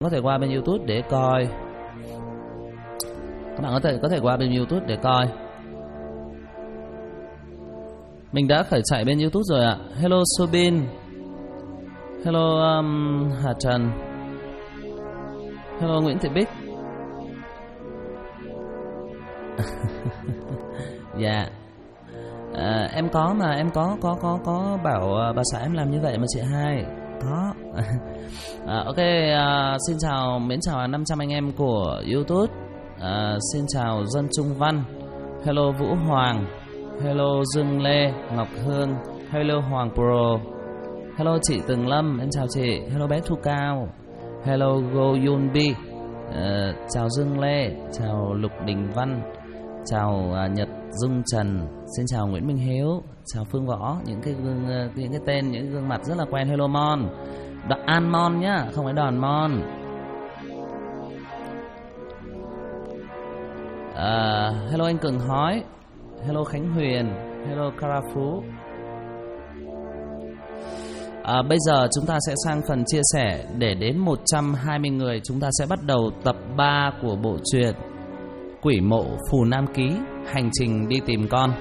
có thể qua bên YouTube để coi. Các bạn có thể qua bên YouTube để coi. Mình đã khởi chạy bên YouTube rồi ạ. Hello Sobin. Hello Hà Trần. Hello Nguyễn Thị Bích. Dạ. Em có mà, em có bảo bà xã em làm như vậy mà chị hai. Có. Ok, xin chào, mến chào 500 anh em của YouTube. Xin chào Dân Trung Văn. Hello Vũ Hoàng. Hello Dương Lê, Ngọc Hương. Hello Hoàng Pro. Hello chị Tường Lâm, em chào chị. Hello bé Thu Cao. Hello Go Yun Bi. Chào Dương Lê. Chào Lục Đình Văn. Chào Nhật Dung Trần. Xin chào Nguyễn Minh Hiếu. Chào Phương Võ. Những cái tên, những gương mặt rất là quen. Hello Mon. An Mon nhá, không phải Đòn Mon. Hello anh Cường Hói. Hello Khánh Huyền. Hello Cara Phú. Bây giờ chúng ta sẽ sang phần chia sẻ. Để đến 120 người chúng ta sẽ bắt đầu tập 3 của bộ truyện Quỷ Mộ Phù Nam Ký, hành trình đi tìm con.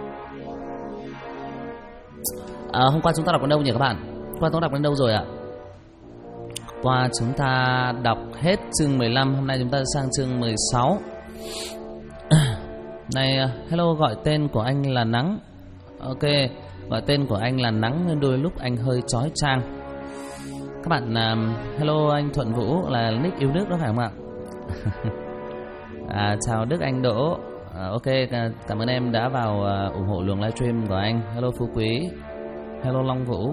Hôm qua chúng ta đọc đến đâu nhỉ các bạn? Hôm qua chúng ta đọc đến đâu rồi ạ? Qua chúng ta đọc hết chương 15. Hôm nay chúng ta sang chương 16. Này, hello, gọi tên của anh là Nắng. Ok, gọi tên của anh là Nắng nên đôi lúc anh hơi chói chang. Các bạn, hello anh Thuận Vũ, là nick yêu nước đó phải không ạ? Chào Đức Anh Đỗ. Ok, cảm ơn em đã vào ủng hộ luồng livestream của anh. Hello Phú Quý. Hello Long Vũ.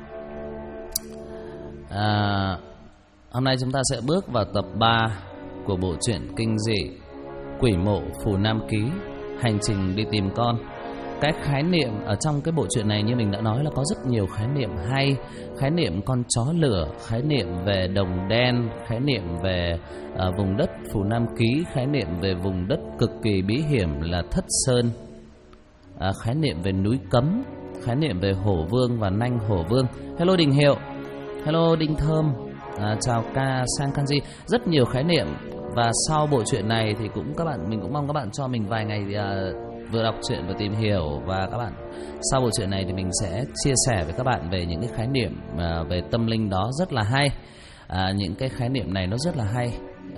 Hôm nay chúng ta sẽ bước vào tập 3 của bộ truyện kinh dị Quỷ Mộ Phù Nam Ký, hành trình đi tìm con. Cái khái niệm ở trong cái bộ truyện này như mình đã nói là có rất nhiều khái niệm hay. Khái niệm con chó lửa, khái niệm về đồng đen, khái niệm về vùng đất Phù Nam Ký, khái niệm về vùng đất cực kỳ bí hiểm là Thất Sơn, khái niệm về núi Cấm, khái niệm về Hổ Vương và Nanh Hổ Vương. Hello Đình Hiệu. Hello Đinh Thơm. Chào Sang Kanji. Rất nhiều khái niệm. Và sau bộ truyện này thì mình cũng mong các bạn cho mình vài ngày vừa đọc truyện vừa tìm hiểu. Và các bạn, sau bộ truyện này thì mình sẽ chia sẻ với các bạn về những cái khái niệm về tâm linh đó rất là hay. Những cái khái niệm này nó rất là hay.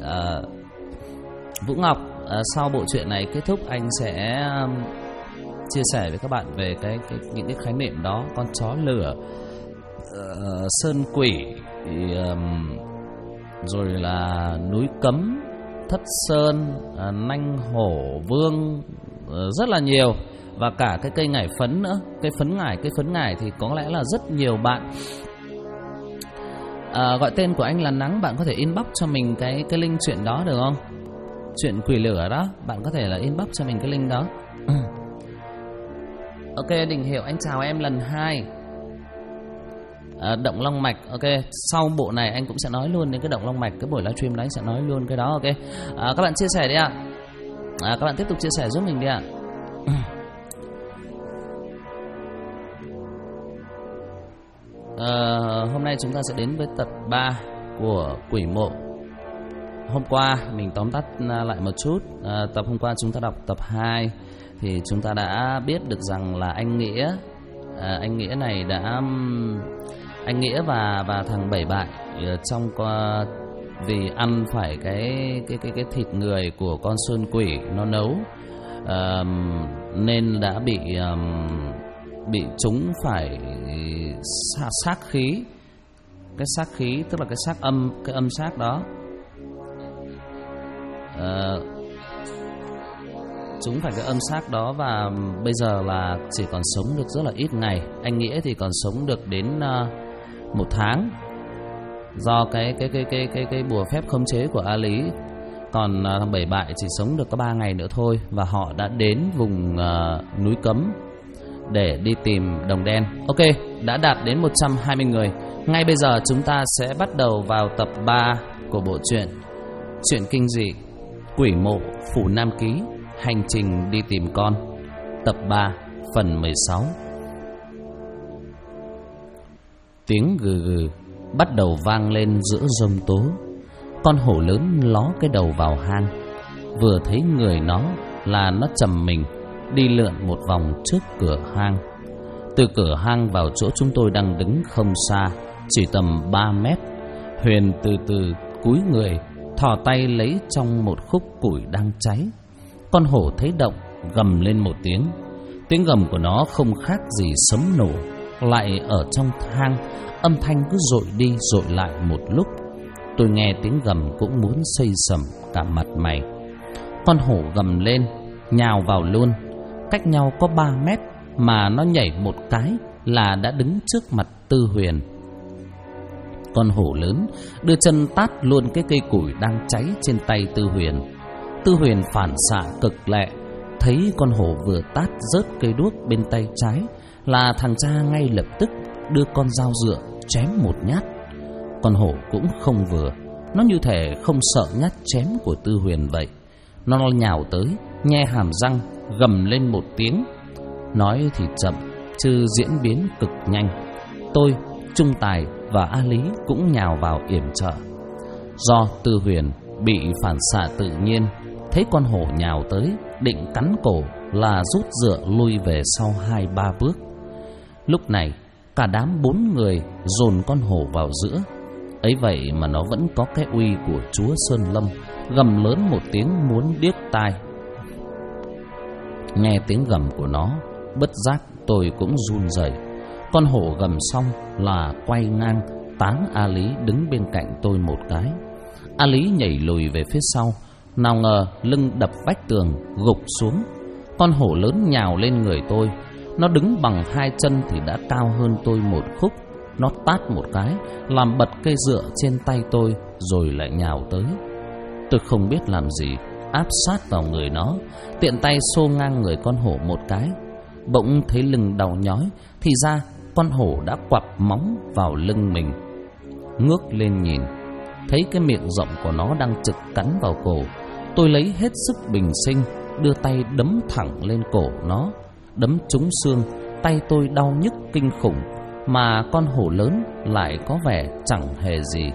Vũ Ngọc, sau bộ truyện này kết thúc anh sẽ chia sẻ với các bạn về những cái khái niệm đó. Con chó lửa, sơn quỷ, rồi là núi Cấm, Thất Sơn, Nanh Hổ Vương, rất là nhiều. Và cả cái cây ngải phấn nữa. Cây phấn ngải thì có lẽ là rất nhiều bạn. Gọi tên của anh là Nắng. Bạn có thể inbox cho mình cái link chuyện đó được không? Chuyện quỷ lửa đó, bạn có thể là inbox cho mình cái link đó. Ok, Đình Hiệu, anh chào em lần 2. Động Long Mạch. Ok, sau bộ này anh cũng sẽ nói luôn đến cái động Long Mạch. Cái buổi livestream đó anh sẽ nói luôn cái đó. Ok, các bạn chia sẻ đi ạ. Các bạn tiếp tục chia sẻ giúp mình đi ạ. Hôm nay chúng ta sẽ đến với tập 3 của Quỷ Mộ. Hôm qua mình tóm tắt lại một chút. Tập hôm qua chúng ta đọc tập 2 thì chúng ta đã biết được rằng là anh Nghĩa này đã, anh Nghĩa và thằng Bảy Bại trong vì ăn phải cái thịt người của con sơn quỷ nó nấu, nên đã bị chúng phải sát khí. Cái sát khí tức là cái âm sát đó. Chúng phải cái âm xác đó. Và bây giờ là chỉ còn sống được rất là ít ngày. Anh Nghĩa thì còn sống được đến 1 tháng do cái bùa phép khống chế của A Lý. Còn thằng Bảy Bại chỉ sống được có 3 ngày nữa thôi. Và họ đã đến vùng núi Cấm để đi tìm đồng đen. Ok, đã đạt đến 120 người. Ngay bây giờ chúng ta sẽ bắt đầu vào tập 3 của bộ truyện kinh dị Quỷ Mộ Phù Nam Ký, hành trình đi tìm con, tập 3, phần 16. Tiếng gừ gừ bắt đầu vang lên giữa giông tố. Con hổ lớn ló cái đầu vào hang. Vừa thấy người nó là nó trầm mình đi lượn một vòng trước cửa hang. Từ cửa hang vào chỗ chúng tôi đang đứng không xa, chỉ tầm 3 mét, Huyền từ từ cúi người, thò tay lấy trong một khúc củi đang cháy. Con hổ thấy động, gầm lên một tiếng. Tiếng gầm của nó không khác gì sấm nổ. Lại ở trong hang, âm thanh cứ dội đi dội lại một lúc. Tôi nghe tiếng gầm cũng muốn xây sầm cả mặt mày. Con hổ gầm lên, nhào vào luôn. Cách nhau có 3 mét mà nó nhảy một cái là đã đứng trước mặt Tư Huyền. Con hổ lớn đưa chân tát luôn cái cây củi đang cháy trên tay Tư Huyền. Tư Huyền phản xạ cực lẹ, thấy con hổ vừa tát rớt cây đuốc bên tay trái là thằng cha ngay lập tức đưa con dao dựa chém một nhát. Con hổ cũng không vừa, nó như thể không sợ nhát chém của Tư Huyền vậy. Nó nhào tới, nhe hàm răng, gầm lên một tiếng. Nói thì chậm, chứ diễn biến cực nhanh. Tôi, Trung Tài và A Lý cũng nhào vào yểm trợ. Do Tư Huyền bị phản xạ tự nhiên, thấy con hổ nhào tới định cắn cổ là rút dựa lui về sau 2-3 bước. Lúc này cả đám 4 người dồn con hổ vào giữa. Ấy vậy mà nó vẫn có cái uy của chúa Sơn Lâm, gầm lớn một tiếng muốn điếc tai. Nghe tiếng gầm của nó, bất giác tôi cũng run rẩy. Con hổ gầm xong là quay ngang táng A Lý đứng bên cạnh tôi một cái. A Lý nhảy lùi về phía sau, nào ngờ lưng đập vách tường gục xuống. Con hổ lớn nhào lên người tôi. Nó đứng bằng 2 chân thì đã cao hơn tôi một khúc. Nó tát một cái làm bật cây dựa trên tay tôi, rồi lại nhào tới. Tôi không biết làm gì, áp sát vào người nó, tiện tay xô ngang người con hổ một cái. Bỗng thấy lưng đau nhói, thì ra con hổ đã quặp móng vào lưng mình. Ngước lên nhìn, thấy cái miệng rộng của nó đang trực cắn vào cổ. Tôi lấy hết sức bình sinh, đưa tay đấm thẳng lên cổ nó. Đấm trúng xương, tay tôi đau nhức kinh khủng, mà con hổ lớn lại có vẻ chẳng hề gì.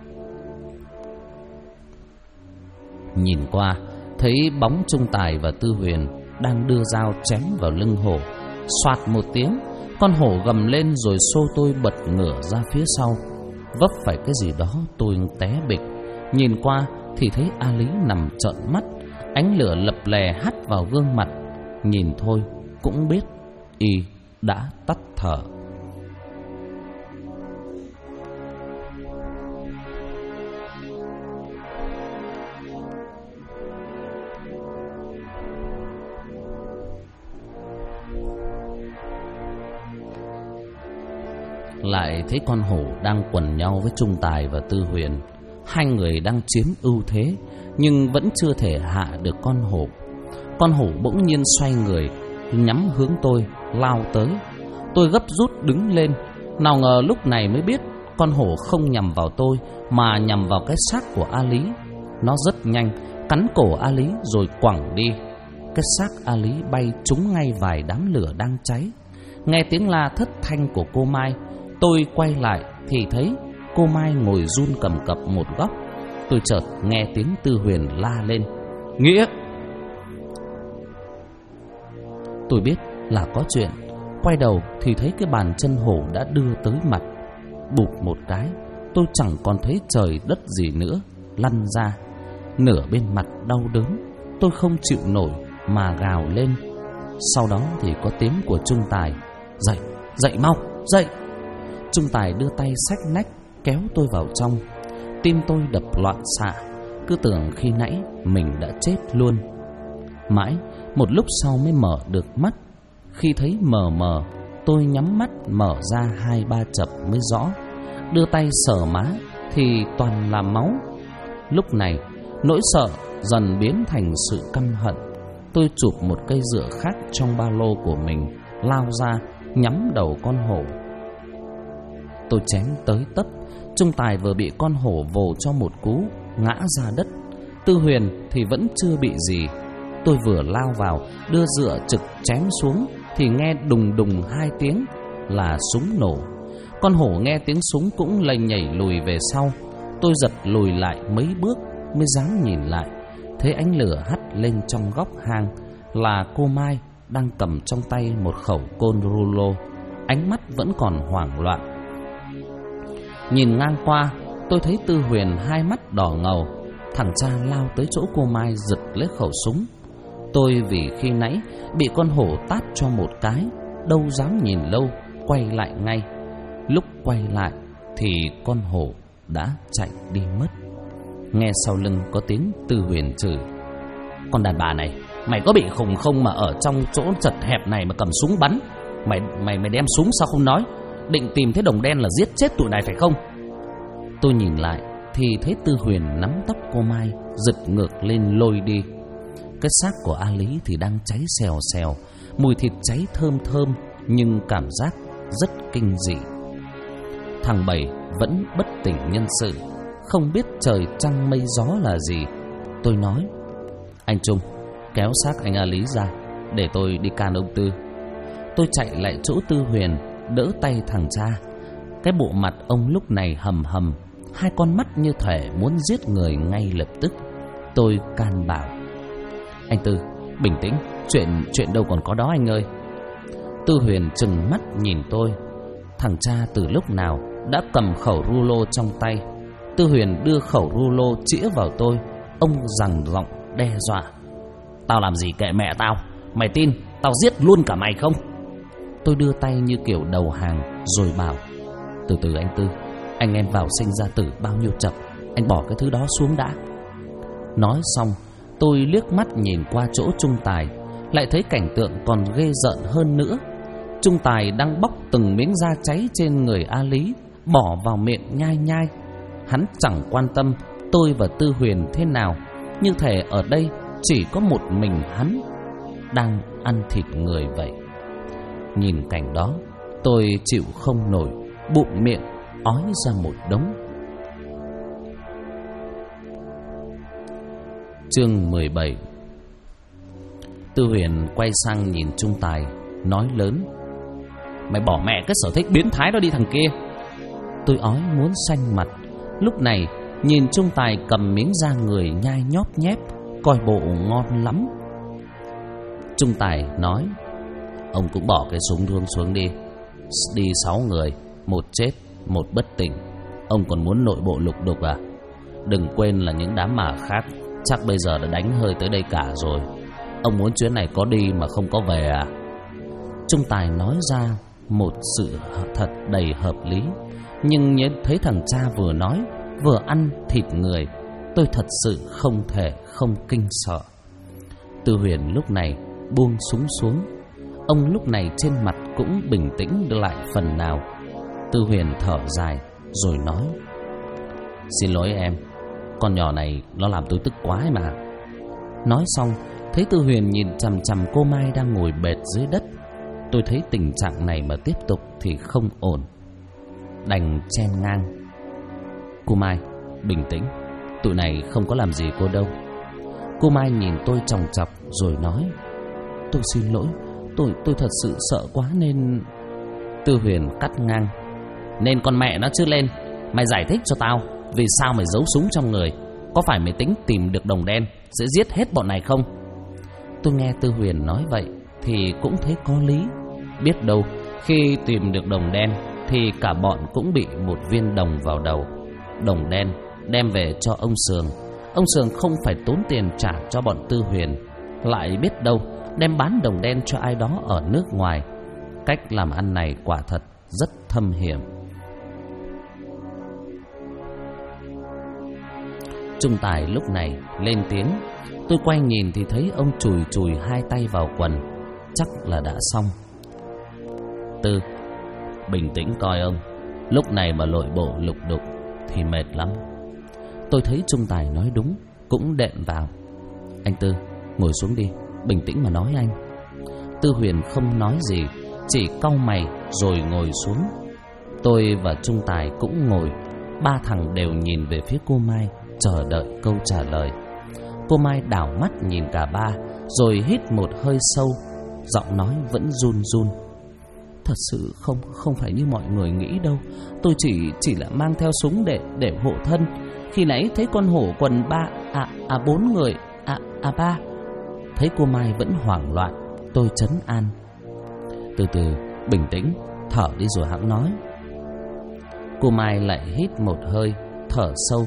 Nhìn qua, thấy bóng Trung Tài và Tư Huyền đang đưa dao chém vào lưng hổ. Soạt một tiếng, con hổ gầm lên rồi xô tôi bật ngửa ra phía sau. Vấp phải cái gì đó tôi té bịch. Nhìn qua thì thấy A Lý nằm trợn mắt, ánh lửa lập lè hắt vào gương mặt. Nhìn thôi cũng biết y đã tắt thở. Lại thấy con hổ đang quần nhau với Trung Tài và Tư Huyền. Hai người đang chiếm ưu thế, nhưng vẫn chưa thể hạ được con hổ. Con hổ bỗng nhiên xoay người, nhắm hướng tôi, lao tới. Tôi gấp rút đứng lên. Nào ngờ lúc này mới biết con hổ không nhằm vào tôi, mà nhằm vào cái xác của A Lý. Nó rất nhanh, cắn cổ A Lý rồi quẳng đi. Cái xác A Lý bay trúng ngay vài đám lửa đang cháy. Nghe tiếng la thất thanh của cô Mai, tôi quay lại thì thấy cô Mai ngồi run cầm cập một góc. Tôi chợt nghe tiếng Tư Huyền la lên: Nghĩa! Tôi biết là có chuyện. Quay đầu thì thấy cái bàn chân hổ đã đưa tới mặt. Bụp một cái, tôi chẳng còn thấy trời đất gì nữa, lăn ra. Nửa bên mặt đau đớn, tôi không chịu nổi mà gào lên. Sau đó thì có tiếng của Trung Tài: Dậy, dậy mau, dậy! Trung Tài đưa tay xách nách kéo tôi vào trong. Tim tôi đập loạn xạ, cứ tưởng khi nãy mình đã chết luôn. Mãi một lúc sau mới mở được mắt. Khi thấy mờ mờ, tôi nhắm mắt mở ra 2-3 chập mới rõ. Đưa tay sờ má thì toàn là máu. Lúc này nỗi sợ dần biến thành sự căm hận. Tôi chụp một cây dựa khác trong ba lô của mình, lao ra nhắm đầu con hổ. Tôi chém tới tấp. Trung Tài vừa bị con hổ vồ cho một cú, ngã ra đất. Tư Huyền thì vẫn chưa bị gì. Tôi vừa lao vào đưa dựa trực chém xuống thì nghe đùng đùng 2 tiếng là súng nổ. Con hổ nghe tiếng súng cũng lầy nhảy lùi về sau. Tôi giật lùi lại mấy bước mới dám nhìn lại. Thấy ánh lửa hắt lên trong góc hang là cô Mai đang cầm trong tay một khẩu côn rulo, ánh mắt vẫn còn hoảng loạn. Nhìn ngang qua, tôi thấy Tư Huyền hai mắt đỏ ngầu. Thằng cha lao tới chỗ cô Mai giật lấy khẩu súng. Tôi vì khi nãy bị con hổ tát cho một cái, đâu dám nhìn lâu, quay lại ngay. Lúc quay lại thì con hổ đã chạy đi mất. Nghe sau lưng có tiếng Tư Huyền chửi: "Con đàn bà này, mày có bị khùng không mà ở trong chỗ chật hẹp này mà cầm súng bắn? Mày đem súng sao không nói? Định tìm thấy đồng đen là giết chết tụi này phải không?" Tôi nhìn lại thì thấy Tư Huyền nắm tóc cô Mai giật ngược lên lôi đi. Cái xác của A Lý thì đang cháy xèo xèo, mùi thịt cháy thơm thơm, nhưng cảm giác rất kinh dị. Thằng Bảy vẫn bất tỉnh nhân sự, không biết trời trăng mây gió là gì. Tôi nói: "Anh Trung, kéo xác anh A Lý ra để tôi đi can ông Tư." Tôi chạy lại chỗ Tư Huyền, đỡ tay thằng cha. Cái bộ mặt ông lúc này hầm hầm, hai con mắt như thể muốn giết người ngay lập tức. Tôi can bảo: "Anh Tư, bình tĩnh, chuyện đâu còn có đó anh ơi." Tư Huyền trừng mắt nhìn tôi. Thằng cha từ lúc nào đã cầm khẩu rulo trong tay. Tư Huyền đưa khẩu rulo chĩa vào tôi. Ông gằn giọng đe dọa: "Tao làm gì kệ mẹ tao, mày tin tao giết luôn cả mày không?" Tôi đưa tay như kiểu đầu hàng rồi bảo: "Từ từ anh Tư, anh em vào sinh ra tử bao nhiêu chập, anh bỏ cái thứ đó xuống đã." Nói xong, tôi liếc mắt nhìn qua chỗ Trung Tài, lại thấy cảnh tượng còn ghê rợn hơn nữa. Trung Tài đang bóc từng miếng da cháy trên người A Lý, bỏ vào miệng nhai nhai. Hắn chẳng quan tâm tôi và Tư Huyền thế nào, như thể ở đây chỉ có một mình hắn đang ăn thịt người vậy. Nhìn cảnh đó, tôi chịu không nổi, bụng miệng ói ra một đống. Chương 17. Tư Huyền quay sang nhìn Trung Tài, nói lớn: "Mày bỏ mẹ cái sở thích biến thái đó đi thằng kia." Tôi ói muốn xanh mặt. Lúc này nhìn Trung Tài cầm miếng da người nhai nhóp nhép, coi bộ ngon lắm. Trung Tài nói: "Ông cũng bỏ cái súng thương xuống đi. Đi 6 người, 1 chết, 1 bất tỉnh. Ông còn muốn nội bộ lục đục à? Đừng quên là những đám mà khác chắc bây giờ đã đánh hơi tới đây cả rồi. Ông muốn chuyến này có đi mà không có về à?" Trung Tài nói ra một sự thật đầy hợp lý, nhưng nhìn thấy thằng cha vừa nói vừa ăn thịt người, tôi thật sự không thể không kinh sợ. Tư Huyền lúc này buông súng xuống. Ông lúc này trên mặt cũng bình tĩnh lại phần nào. Tư Huyền thở dài rồi nói: "Xin lỗi em, con nhỏ này nó làm tôi tức quá ấy mà." Nói xong, thấy Tư Huyền nhìn chằm chằm cô Mai đang ngồi bệt dưới đất. Tôi thấy tình trạng này mà tiếp tục thì không ổn, đành chen ngang: "Cô Mai, bình tĩnh, tụi này không có làm gì cô đâu." Cô Mai nhìn tôi chòng chọc rồi nói: "Tôi xin lỗi, tôi thật sự sợ quá nên..." Tư Huyền cắt ngang: "Nên con mẹ nó chứ lên. Mày giải thích cho tao, vì sao mày giấu súng trong người? Có phải mày tính tìm được đồng đen sẽ giết hết bọn này không?" Tôi nghe Tư Huyền nói vậy thì cũng thấy có lý. Biết đâu khi tìm được đồng đen thì cả bọn cũng bị một viên đồng vào đầu. Đồng đen đem về cho ông Sường, ông Sường không phải tốn tiền trả cho bọn Tư Huyền, lại biết đâu đem bán đồng đen cho ai đó ở nước ngoài. Cách làm ăn này quả thật rất thâm hiểm. Trung Tài lúc này lên tiếng. Tôi quay nhìn thì thấy ông chùi chùi hai tay vào quần, chắc là đã xong. "Tư, bình tĩnh coi ông, lúc này mà nội bộ lục đục thì mệt lắm." Tôi thấy Trung Tài nói đúng, cũng đệm vào: "Anh Tư, ngồi xuống đi, bình tĩnh mà nói anh." Tư Huyền không nói gì, chỉ cau mày rồi ngồi xuống. Tôi và Trung Tài cũng ngồi. Ba thằng đều nhìn về phía cô Mai, chờ đợi câu trả lời. Cô Mai đảo mắt nhìn cả ba, rồi hít một hơi sâu, giọng nói vẫn run run: "Thật sự không phải như mọi người nghĩ đâu. Tôi chỉ là mang theo súng để hộ thân. Khi nãy thấy con hổ quần 4 người. Ba. Thấy cô Mai vẫn hoảng loạn, tôi trấn an. Từ từ, bình tĩnh, thở đi rồi hẵng nói. Cô Mai lại hít một hơi, thở sâu.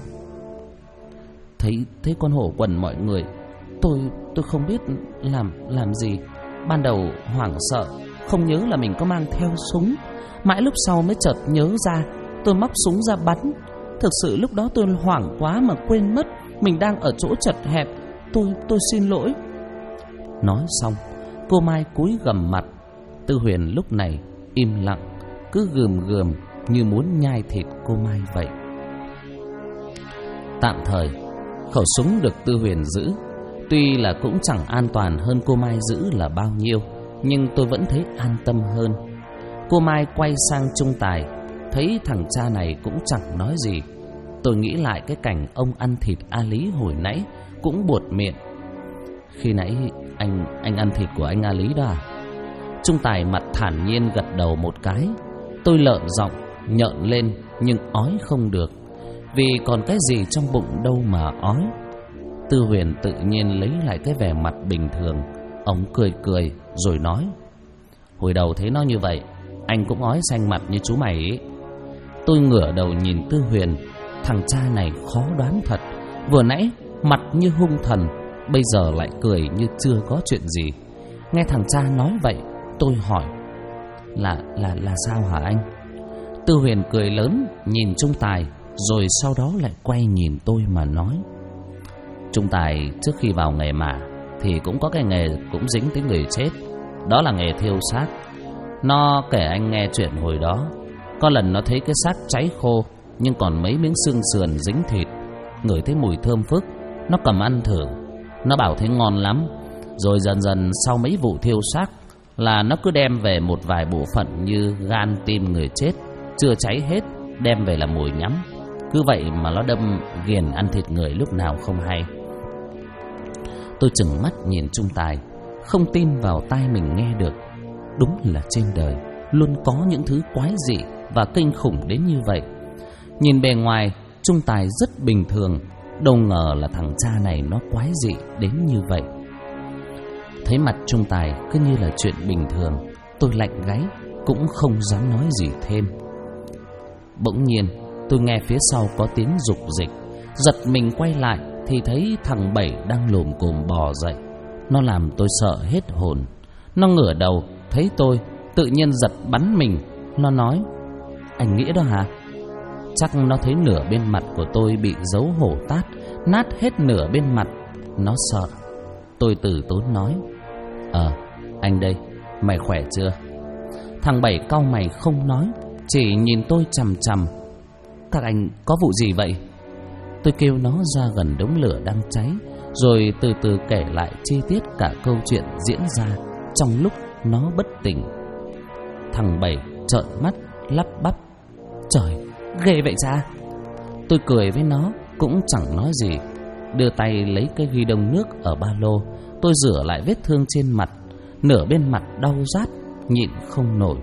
Thấy con hổ quần mọi người, tôi không biết làm gì. Ban đầu hoảng sợ, không nhớ là mình có mang theo súng. Mãi lúc sau mới chợt nhớ ra, tôi móc súng ra bắn. Thực sự lúc đó tôi hoảng quá mà quên mất mình đang ở chỗ chật hẹp. Tôi xin lỗi. Nói xong, cô Mai cúi gằm mặt. Tư Huyền lúc này im lặng, cứ gườm như muốn nhai thịt cô Mai vậy. Tạm thời, khẩu súng được Tư Huyền giữ. Tuy là cũng chẳng an toàn hơn cô Mai giữ là bao nhiêu, nhưng tôi vẫn thấy an tâm hơn. Cô Mai quay sang Trung Tài, thấy thằng cha này cũng chẳng nói gì. Tôi nghĩ lại cái cảnh ông ăn thịt A Lý hồi nãy, cũng buột miệng. Khi nãy anh ăn thịt của anh A Lý đó à? Trung Tài mặt thản nhiên gật đầu một cái. Tôi lợn giọng, nhợn lên nhưng ói không được, vì còn cái gì trong bụng đâu mà ói. Tư Huyền tự nhiên lấy lại cái vẻ mặt bình thường. Ông cười rồi nói: hồi đầu thấy nó như vậy, anh cũng ói xanh mặt như chú mày ấy. Tôi ngửa đầu nhìn Tư Huyền. Thằng cha này khó đoán thật. Vừa nãy mặt như hung thần, bây giờ lại cười như chưa có chuyện gì. Nghe thằng cha nói vậy, tôi hỏi: Là sao hả anh? Tư Huyền cười lớn nhìn Trung Tài, rồi sau đó lại quay nhìn tôi mà nói: Trung Tài trước khi vào nghề mà thì cũng có cái nghề cũng dính tới người chết. Đó là nghề thiêu xác. Nó kể anh nghe chuyện hồi đó, có lần nó thấy cái xác cháy khô, nhưng còn mấy miếng xương sườn dính thịt. Ngửi thấy mùi thơm phức, nó cầm ăn thử. Nó bảo thấy ngon lắm. Rồi dần dần sau mấy vụ thiêu xác là nó cứ đem về một vài bộ phận như gan, tim người chết chưa cháy hết, đem về làm mồi nhắm. Cứ vậy mà nó đâm ghiền ăn thịt người lúc nào không hay. Tôi trừng mắt nhìn Trung Tài, không tin vào tai mình nghe được. Đúng là trên đời luôn có những thứ quái dị và kinh khủng đến như vậy. Nhìn bề ngoài, Trung Tài rất bình thường, đâu ngờ là thằng cha này nó quái dị đến như vậy. Thấy mặt Trung Tài cứ như là chuyện bình thường, tôi lạnh gáy, cũng không dám nói gì thêm. Bỗng nhiên tôi nghe phía sau có tiếng rục rịch. Giật mình quay lại thì thấy thằng Bảy đang lồm cồm bò dậy. Nó làm tôi sợ hết hồn. Nó ngửa đầu thấy tôi, tự nhiên giật bắn mình. Nó nói: Anh Nghĩa đó hả? Chắc nó thấy nửa bên mặt của tôi bị dấu hổ tát, nát hết nửa bên mặt. Nó sợ. Tôi từ tốn nói: Anh đây, mày khỏe chưa? Thằng Bảy cau mày không nói, chỉ nhìn tôi chằm chằm. Các anh có vụ gì vậy? Tôi kêu nó ra gần đống lửa đang cháy, rồi từ từ kể lại chi tiết cả câu chuyện diễn ra trong lúc nó bất tỉnh. Thằng Bảy trợn mắt lắp bắp: Trời, ghê vậy cha? Tôi cười với nó, cũng chẳng nói gì. Đưa tay lấy cái ghi đông nước ở ba lô. Tôi rửa lại vết thương trên mặt. Nửa bên mặt đau rát, nhịn không nổi.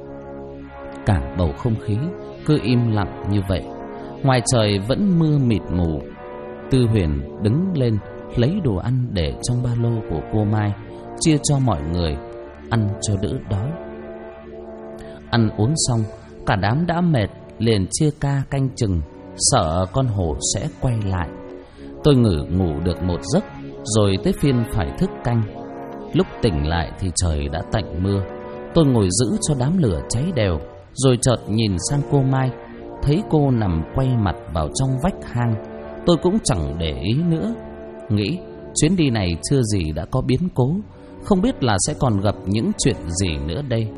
Cả bầu không khí cứ im lặng như vậy. Ngoài trời vẫn mưa mịt mù. Tư Huyền đứng lên lấy đồ ăn để trong ba lô của cô Mai, chia cho mọi người ăn cho đỡ đói. Ăn uống xong, cả đám đã mệt, liền chia ca canh chừng, sợ con hổ sẽ quay lại. Tôi ngủ được một giấc, rồi tới phiên phải thức canh. Lúc tỉnh lại thì trời đã tạnh mưa. Tôi ngồi giữ cho đám lửa cháy đều, rồi chợt nhìn sang cô Mai, thấy cô nằm quay mặt vào trong vách hang. Tôi cũng chẳng để ý nữa, nghĩ chuyến đi này chưa gì đã có biến cố, không biết là sẽ còn gặp những chuyện gì nữa đây.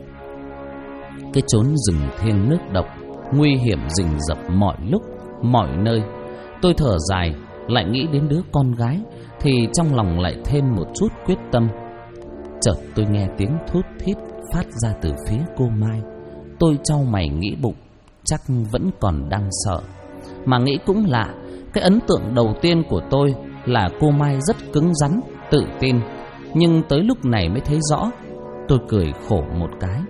Cái chốn rừng thiêng nước độc, nguy hiểm rình rập mọi lúc, mọi nơi. Tôi thở dài, lại nghĩ đến đứa con gái, thì trong lòng lại thêm một chút quyết tâm. Chợt tôi nghe tiếng thút thít phát ra từ phía cô Mai. Tôi chau mày nghĩ bụng, chắc vẫn còn đang sợ. Mà nghĩ cũng lạ, cái ấn tượng đầu tiên của tôi là cô Mai rất cứng rắn, tự tin. Nhưng tới lúc này mới thấy rõ. Tôi cười khổ một cái.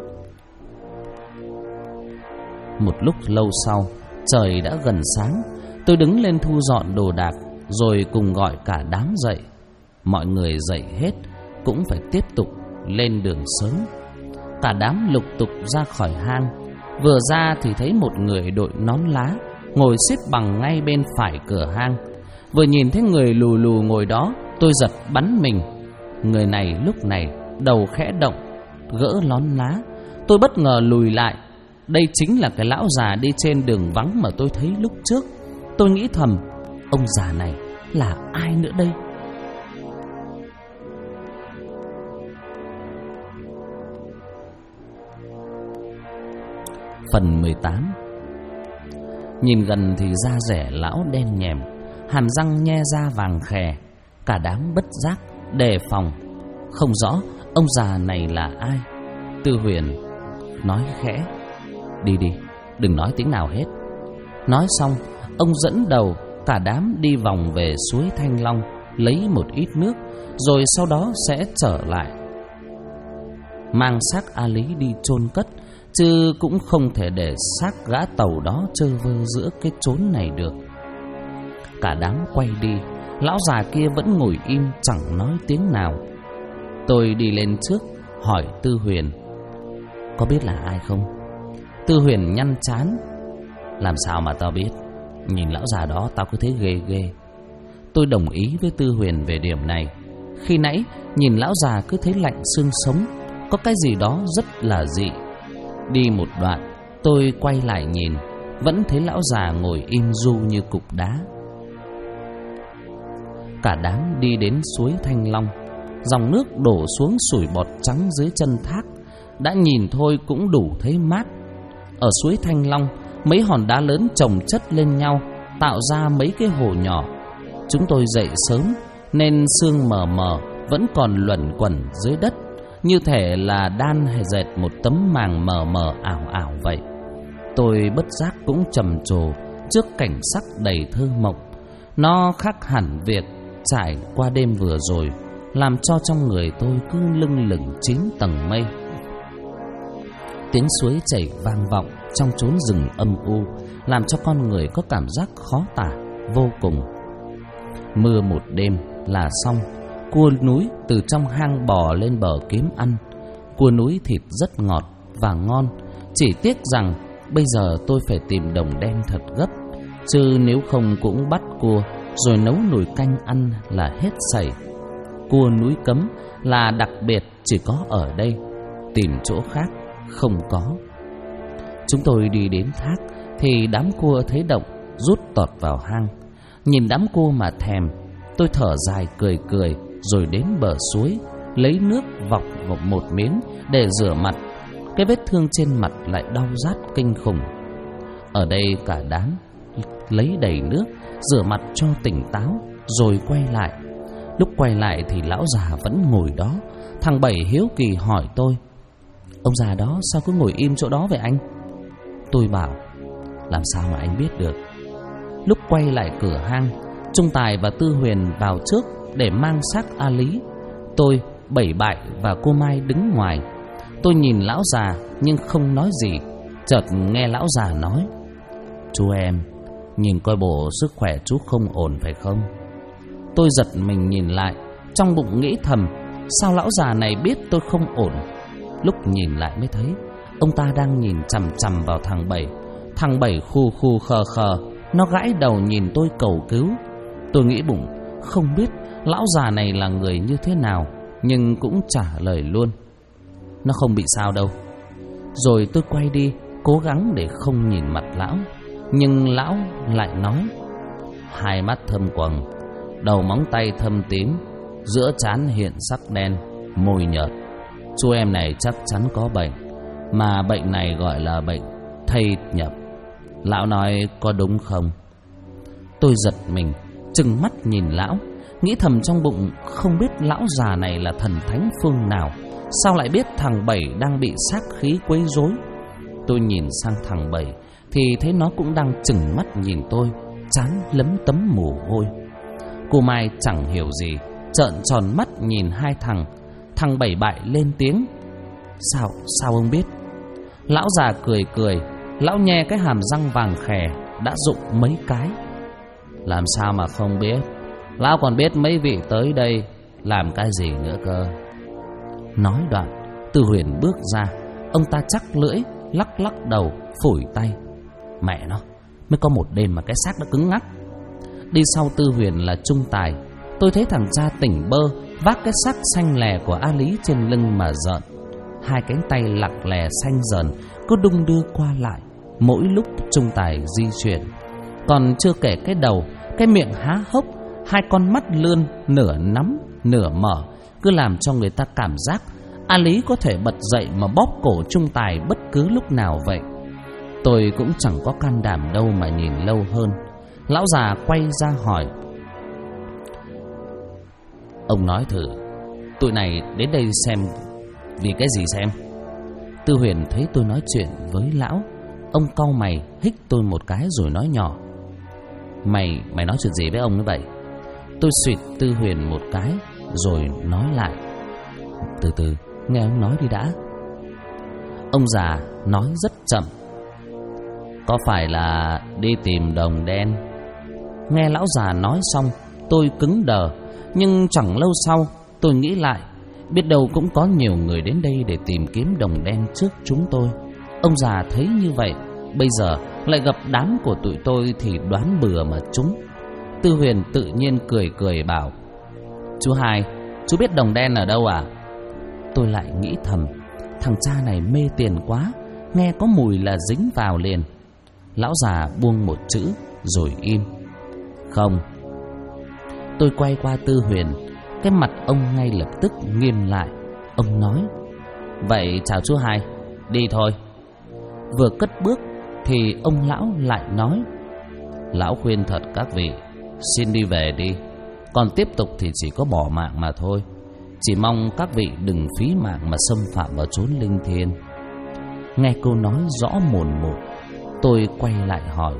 Một lúc lâu sau, trời đã gần sáng. Tôi đứng lên thu dọn đồ đạc, rồi cùng gọi cả đám dậy. Mọi người dậy hết, cũng phải tiếp tục lên đường sớm. Cả đám lục tục ra khỏi hang. Vừa ra thì thấy một người đội nón lá ngồi xếp bằng ngay bên phải cửa hang. Vừa nhìn thấy người lù lù ngồi đó, tôi giật bắn mình. Người này lúc này đầu khẽ động, gỡ nón lá. Tôi bất ngờ lùi lại. Đây chính là cái lão già đi trên đường vắng mà tôi thấy lúc trước. Tôi nghĩ thầm, ông già này là ai nữa đây? Phần 18. Nhìn gần thì da rẻ lão đen nhèm, hàm răng nhe ra vàng khè. Cả đám bất giác đề phòng. Không rõ ông già này là ai. Tư Huyền nói khẽ, đi đi, đừng nói tiếng nào hết. Nói xong, ông dẫn đầu cả đám đi vòng về suối Thanh Long, lấy một ít nước, rồi sau đó sẽ trở lại mang xác A Lý đi chôn cất. Chứ cũng không thể để xác gã tàu đó trơ vơ giữa cái chốn này được. Cả đám quay đi, lão già kia vẫn ngồi im chẳng nói tiếng nào. Tôi đi lên trước hỏi Tư Huyền, có biết là ai không? Tư Huyền nhăn trán, làm sao mà tao biết? Nhìn lão già đó tao cứ thấy ghê ghê. Tôi đồng ý với Tư Huyền về điểm này. Khi nãy nhìn lão già cứ thấy lạnh xương sống, có cái gì đó rất là dị. Đi một đoạn, tôi quay lại nhìn, vẫn thấy lão già ngồi im du như cục đá. Cả đám đi đến suối Thanh Long. Dòng nước đổ xuống sủi bọt trắng dưới chân thác, đã nhìn thôi cũng đủ thấy mát. Ở suối Thanh Long, mấy hòn đá lớn chồng chất lên nhau, tạo ra mấy cái hồ nhỏ. Chúng tôi dậy sớm nên sương mờ mờ vẫn còn luẩn quẩn dưới đất, như thể là đan hay dệt một tấm màng mờ mờ ảo ảo vậy. Tôi bất giác cũng trầm trồ trước cảnh sắc đầy thơ mộng. Nó khác hẳn việc trải qua đêm vừa rồi, làm cho trong người tôi cứ lưng lửng 9 tầng mây. Tiếng suối chảy vang vọng trong chốn rừng âm u, làm cho con người có cảm giác khó tả vô cùng. Mưa một đêm là xong. Cua núi từ trong hang bò lên bờ kiếm ăn. Cua núi thịt rất ngọt và ngon. Chỉ tiếc rằng bây giờ tôi phải tìm đồng đen thật gấp, chứ nếu không cũng bắt cua rồi nấu nồi canh ăn là hết sảy. Cua núi Cấm là đặc biệt chỉ có ở đây, tìm chỗ khác không có. Chúng tôi đi đến thác thì đám cua thấy động rút tọt vào hang. Nhìn đám cua mà thèm. Tôi thở dài cười cười, rồi đến bờ suối lấy nước vọc vào một miếng để rửa mặt. Cái vết thương trên mặt lại đau rát kinh khủng. Ở đây cả đám lấy đầy nước rửa mặt cho tỉnh táo, rồi quay lại. Lúc quay lại thì lão già vẫn ngồi đó. Thằng Bảy hiếu kỳ hỏi tôi, ông già đó sao cứ ngồi im chỗ đó vậy anh? Tôi bảo, làm sao mà anh biết được. Lúc quay lại cửa hang, Trung Tài và Tư Huyền vào trước để mang xác A Lý. Tôi, Bảy Bại và cô Mai đứng ngoài. Tôi nhìn lão già nhưng không nói gì. Chợt nghe lão già nói, chú em, nhìn coi bộ sức khỏe chú không ổn phải không? Tôi giật mình nhìn lại, trong bụng nghĩ thầm, sao lão già này biết tôi không ổn? Lúc nhìn lại mới thấy ông ta đang nhìn chằm chằm vào thằng Bảy. Thằng Bảy khu khu khờ khờ, nó gãi đầu nhìn tôi cầu cứu. Tôi nghĩ bụng, không biết lão già này là người như thế nào, nhưng cũng trả lời luôn, nó không bị sao đâu. Rồi tôi quay đi, cố gắng để không nhìn mặt lão. Nhưng lão lại nói, hai mắt thâm quầng, đầu móng tay thâm tím, giữa trán hiện sắc đen, môi nhợt. Chú em này chắc chắn có bệnh, mà bệnh này gọi là bệnh thây nhập. Lão nói có đúng không? Tôi giật mình, trừng mắt nhìn lão, nghĩ thầm trong bụng, không biết lão già này là thần thánh phương nào, sao lại biết thằng Bảy đang bị sát khí quấy rối. Tôi nhìn sang thằng Bảy thì thấy nó cũng đang trừng mắt nhìn tôi, trán lấm tấm mồ hôi. Cô Mai chẳng hiểu gì, trợn tròn mắt nhìn hai thằng. Thằng Bảy Bại lên tiếng, Sao ông biết? Lão già cười cười, lão nhe cái hàm răng vàng khè đã rụng mấy cái. Làm sao mà không biết. Lão còn biết mấy vị tới đây làm cái gì nữa cơ. Nói đoạn, Tư Huyền bước ra. Ông ta chắc lưỡi, lắc lắc đầu, phủi tay. Mẹ nó, mới có một đêm mà cái xác đã cứng ngắc. Đi sau Tư Huyền là Trung Tài. Tôi thấy thằng cha tỉnh bơ, vác cái xác xanh lè của A Lý trên lưng mà rợn. Hai cánh tay lặng lè xanh dần cứ đung đưa qua lại mỗi lúc Trung Tài di chuyển. Còn chưa kể cái đầu, cái miệng há hốc, hai con mắt lươn nửa nắm nửa mở, cứ làm cho người ta cảm giác A Lý có thể bật dậy mà bóp cổ Trung Tài bất cứ lúc nào vậy. Tôi cũng chẳng có can đảm đâu mà nhìn lâu hơn. Lão già quay ra hỏi: Ông nói thử, tụi này đến đây xem vì cái gì xem? Tư Huyền thấy tôi nói chuyện với lão, ông cau mày hích tôi một cái rồi nói nhỏ: Mày nói chuyện gì với ông như vậy? Tôi suýt Tư Huyền một cái rồi nói lại: Từ từ, nghe ông nói đi đã. Ông già nói rất chậm: Có phải là đi tìm đồng đen? Nghe lão già nói xong, tôi cứng đờ. Nhưng chẳng lâu sau, tôi nghĩ lại, biết đâu cũng có nhiều người đến đây để tìm kiếm đồng đen trước chúng tôi. Ông già thấy như vậy, bây giờ lại gặp đám của tụi tôi thì đoán bừa mà trúng. Tư Huyền tự nhiên cười cười bảo: Chú Hai, chú biết đồng đen ở đâu à? Tôi lại nghĩ thầm, thằng cha này mê tiền quá, nghe có mùi là dính vào liền. Lão già buông một chữ rồi im. Không. Tôi quay qua Tư Huyền, cái mặt ông ngay lập tức nghiêm lại. Ông nói: Vậy chào chú Hai, đi thôi. Vừa cất bước thì ông lão lại nói: Lão khuyên thật các vị, xin đi về đi. Còn tiếp tục thì chỉ có bỏ mạng mà thôi. Chỉ mong các vị đừng phí mạng mà xâm phạm vào chốn linh thiêng. Nghe câu nói rõ mồn một, tôi quay lại hỏi: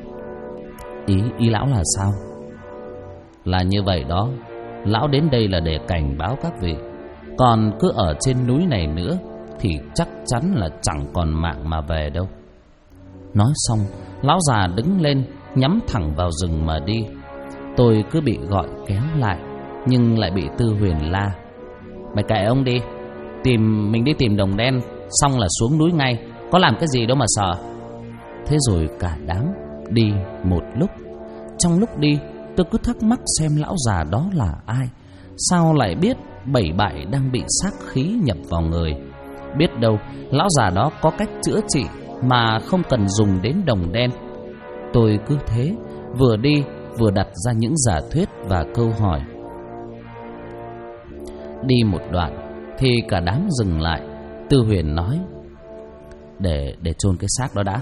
Ý lão là sao? Là như vậy đó. Lão đến đây là để cảnh báo các vị, còn cứ ở trên núi này nữa thì chắc chắn là chẳng còn mạng mà về đâu. Nói xong, lão già đứng lên, nhắm thẳng vào rừng mà đi. Tôi cứ bị gọi kéo lại, nhưng lại bị Tư Huyền la: Mày kệ ông đi, mình đi tìm đồng đen, xong là xuống núi ngay, có làm cái gì đâu mà sợ. Thế rồi cả đám đi một lúc. Trong lúc đi, tôi cứ thắc mắc xem lão già đó là ai, sao lại biết bảy bại đang bị sát khí nhập vào người. Biết đâu lão già đó có cách chữa trị mà không cần dùng đến đồng đen. Tôi cứ thế vừa đi vừa đặt ra những giả thuyết và câu hỏi. Đi một đoạn thì cả đám dừng lại. Tư Huyền nói: Để chôn cái xác đó đã.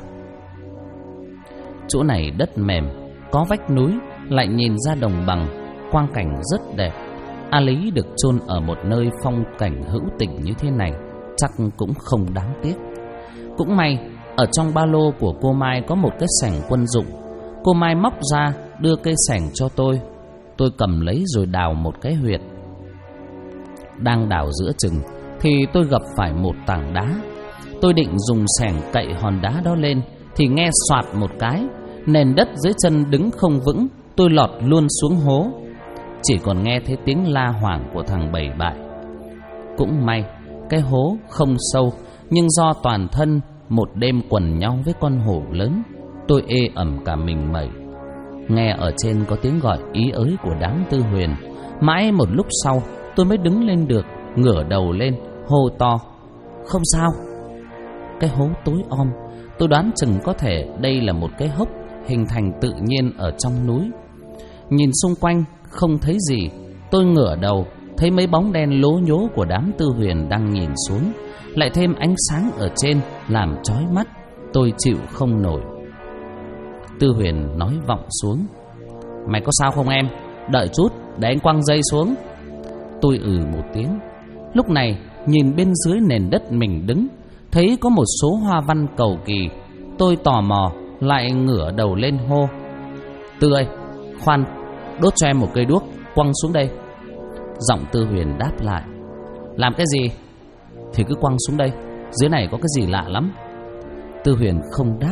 Chỗ này đất mềm, có vách núi, lại nhìn ra đồng bằng, quang cảnh rất đẹp. A Lý được chôn ở một nơi phong cảnh hữu tình như thế này chắc cũng không đáng tiếc. Cũng may ở trong ba lô của cô Mai có một cái xẻng quân dụng. Cô Mai móc ra đưa cây xẻng cho tôi. Tôi cầm lấy rồi đào một cái huyệt. Đang đào giữa chừng thì tôi gặp phải một tảng đá. Tôi định dùng xẻng cậy hòn đá đó lên thì nghe xoạt một cái, nền đất dưới chân đứng không vững, tôi lọt luôn xuống hố. Chỉ còn nghe thấy tiếng la hoảng của thằng bảy bại. Cũng may cái hố không sâu, nhưng do toàn thân một đêm quần nhau với con hổ lớn, tôi ê ẩm cả mình mẩy. Nghe ở trên có tiếng gọi ý ới của đám Tư Huyền. Mãi một lúc sau tôi mới đứng lên được, ngửa đầu lên hô to: Không sao. Cái hố tối om, tôi đoán chừng có thể đây là một cái hốc hình thành tự nhiên ở trong núi. Nhìn xung quanh không thấy gì, tôi ngửa đầu thấy mấy bóng đen lố nhố của đám Tư Huyền đang nhìn xuống, lại thêm ánh sáng ở trên làm chói mắt. Tôi chịu không nổi. Tư Huyền nói vọng xuống: Mày có sao không em? Đợi chút để anh quăng dây xuống. Tôi một tiếng. Lúc này nhìn bên dưới nền đất mình đứng, thấy có một số hoa văn cầu kỳ. Tôi tò mò lại ngửa đầu lên hô: Tư ơi, khoan, đốt cho em một cây đuốc, quăng xuống đây. Giọng Tư Huyền đáp lại: Làm cái gì? Thì cứ quăng xuống đây, dưới này có cái gì lạ lắm. Tư Huyền không đáp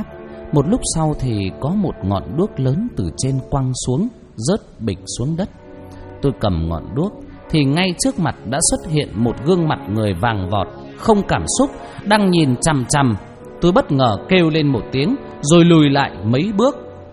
Một lúc sau thì có một ngọn đuốc lớn từ trên quăng xuống, rớt bịch xuống đất. Tôi cầm ngọn đuốc thì ngay trước mặt đã xuất hiện một gương mặt người vàng vọt, không cảm xúc, đang nhìn chằm chằm. Tôi bất ngờ kêu lên một tiếng rồi lùi lại mấy bước.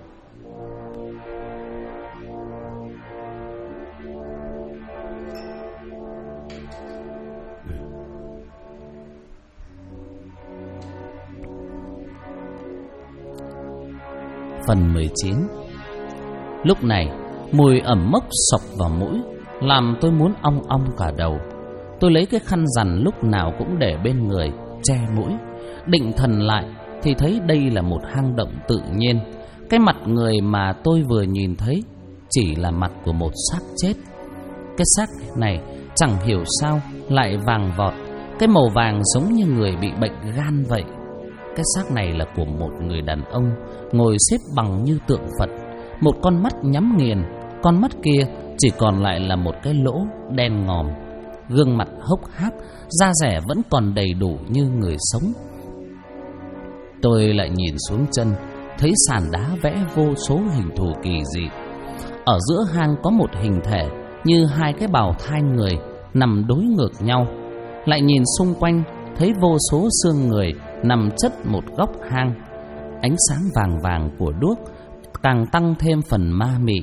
Phần 19. Lúc này mùi ẩm mốc sộc vào mũi, làm tôi muốn ong ong cả đầu. Tôi lấy cái khăn rằn lúc nào cũng để bên người, che mũi. Định thần lại thì thấy đây là một hang động tự nhiên. Cái mặt người mà tôi vừa nhìn thấy chỉ là mặt của một xác chết. Cái xác này chẳng hiểu sao lại vàng vọt, cái màu vàng giống như người bị bệnh gan vậy. Cái xác này là của một người đàn ông ngồi xếp bằng như tượng Phật, một con mắt nhắm nghiền, con mắt kia chỉ còn lại là một cái lỗ đen ngòm. Gương mặt hốc hác, da dẻ vẫn còn đầy đủ như người sống. Tôi lại nhìn xuống chân, thấy sàn đá vẽ vô số hình thù kỳ dị. Ở giữa hang có một hình thể như hai cái bào thai người nằm đối ngược nhau. Lại nhìn xung quanh, thấy vô số xương người nằm chất một góc hang. Ánh sáng vàng vàng của đuốc càng tăng thêm phần ma mị.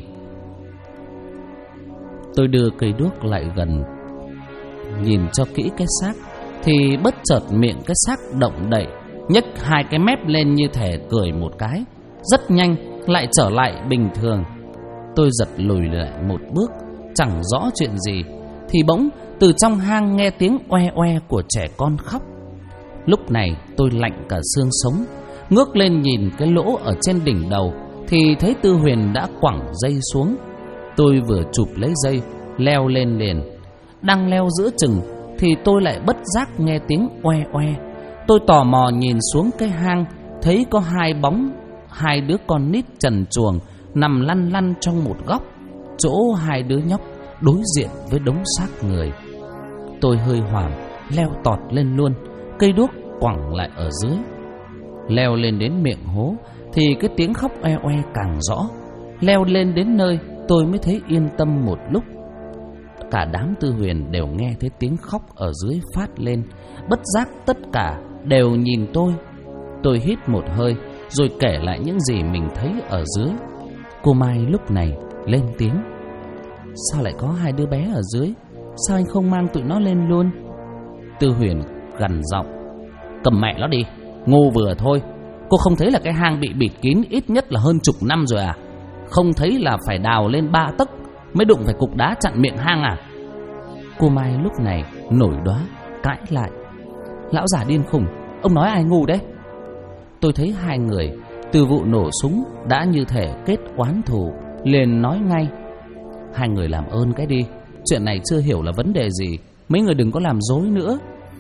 Tôi đưa cây đuốc lại gần, nhìn cho kỹ cái xác, thì bất chợt miệng cái xác động đậy, nhếch hai cái mép lên như thể cười một cái. Rất nhanh lại trở lại bình thường. Tôi giật lùi lại một bước, chẳng rõ chuyện gì, thì bỗng từ trong hang nghe tiếng oe oe của trẻ con khóc. Lúc này tôi lạnh cả xương sống, ngước lên nhìn cái lỗ ở trên đỉnh đầu thì thấy Tư Huyền đã quẳng dây xuống. Tôi vừa chụp lấy dây, leo lên liền. Đang leo giữa chừng thì tôi lại bất giác nghe tiếng oe oe. Tôi tò mò nhìn xuống cái hang, thấy có hai bóng, hai đứa con nít trần truồng nằm lăn lăn trong một góc, chỗ hai đứa nhóc đối diện với đống xác người. Tôi hơi hoảng, leo tọt lên luôn, cây đuốc quẳng lại ở dưới. Leo lên đến miệng hố thì cái tiếng khóc oe oe càng rõ. Leo lên đến nơi tôi mới thấy yên tâm một lúc. Cả đám Tư Huyền đều nghe thấy tiếng khóc ở dưới phát lên. Bất giác tất cả đều nhìn tôi. Tôi hít một hơi rồi kể lại những gì mình thấy ở dưới. Cô Mai lúc này lên tiếng: Sao lại có hai đứa bé ở dưới? Sao anh không mang tụi nó lên luôn? Tư Huyền gằn giọng: Cầm mẹ nó đi, ngu vừa thôi. Cô không thấy là cái hang bị bịt kín ít nhất là hơn chục năm rồi à? Không thấy là phải đào lên 3 tấc mới đụng phải cục đá chặn miệng hang à? Cô Mai lúc này nổi đoá cãi lại: Lão già điên khùng, ông nói ai ngu đấy? Tôi thấy hai người từ vụ nổ súng đã như thể kết oán thù, liền nói ngay: Hai người làm ơn cái đi, chuyện này chưa hiểu là vấn đề gì, mấy người đừng có làm dối nữa.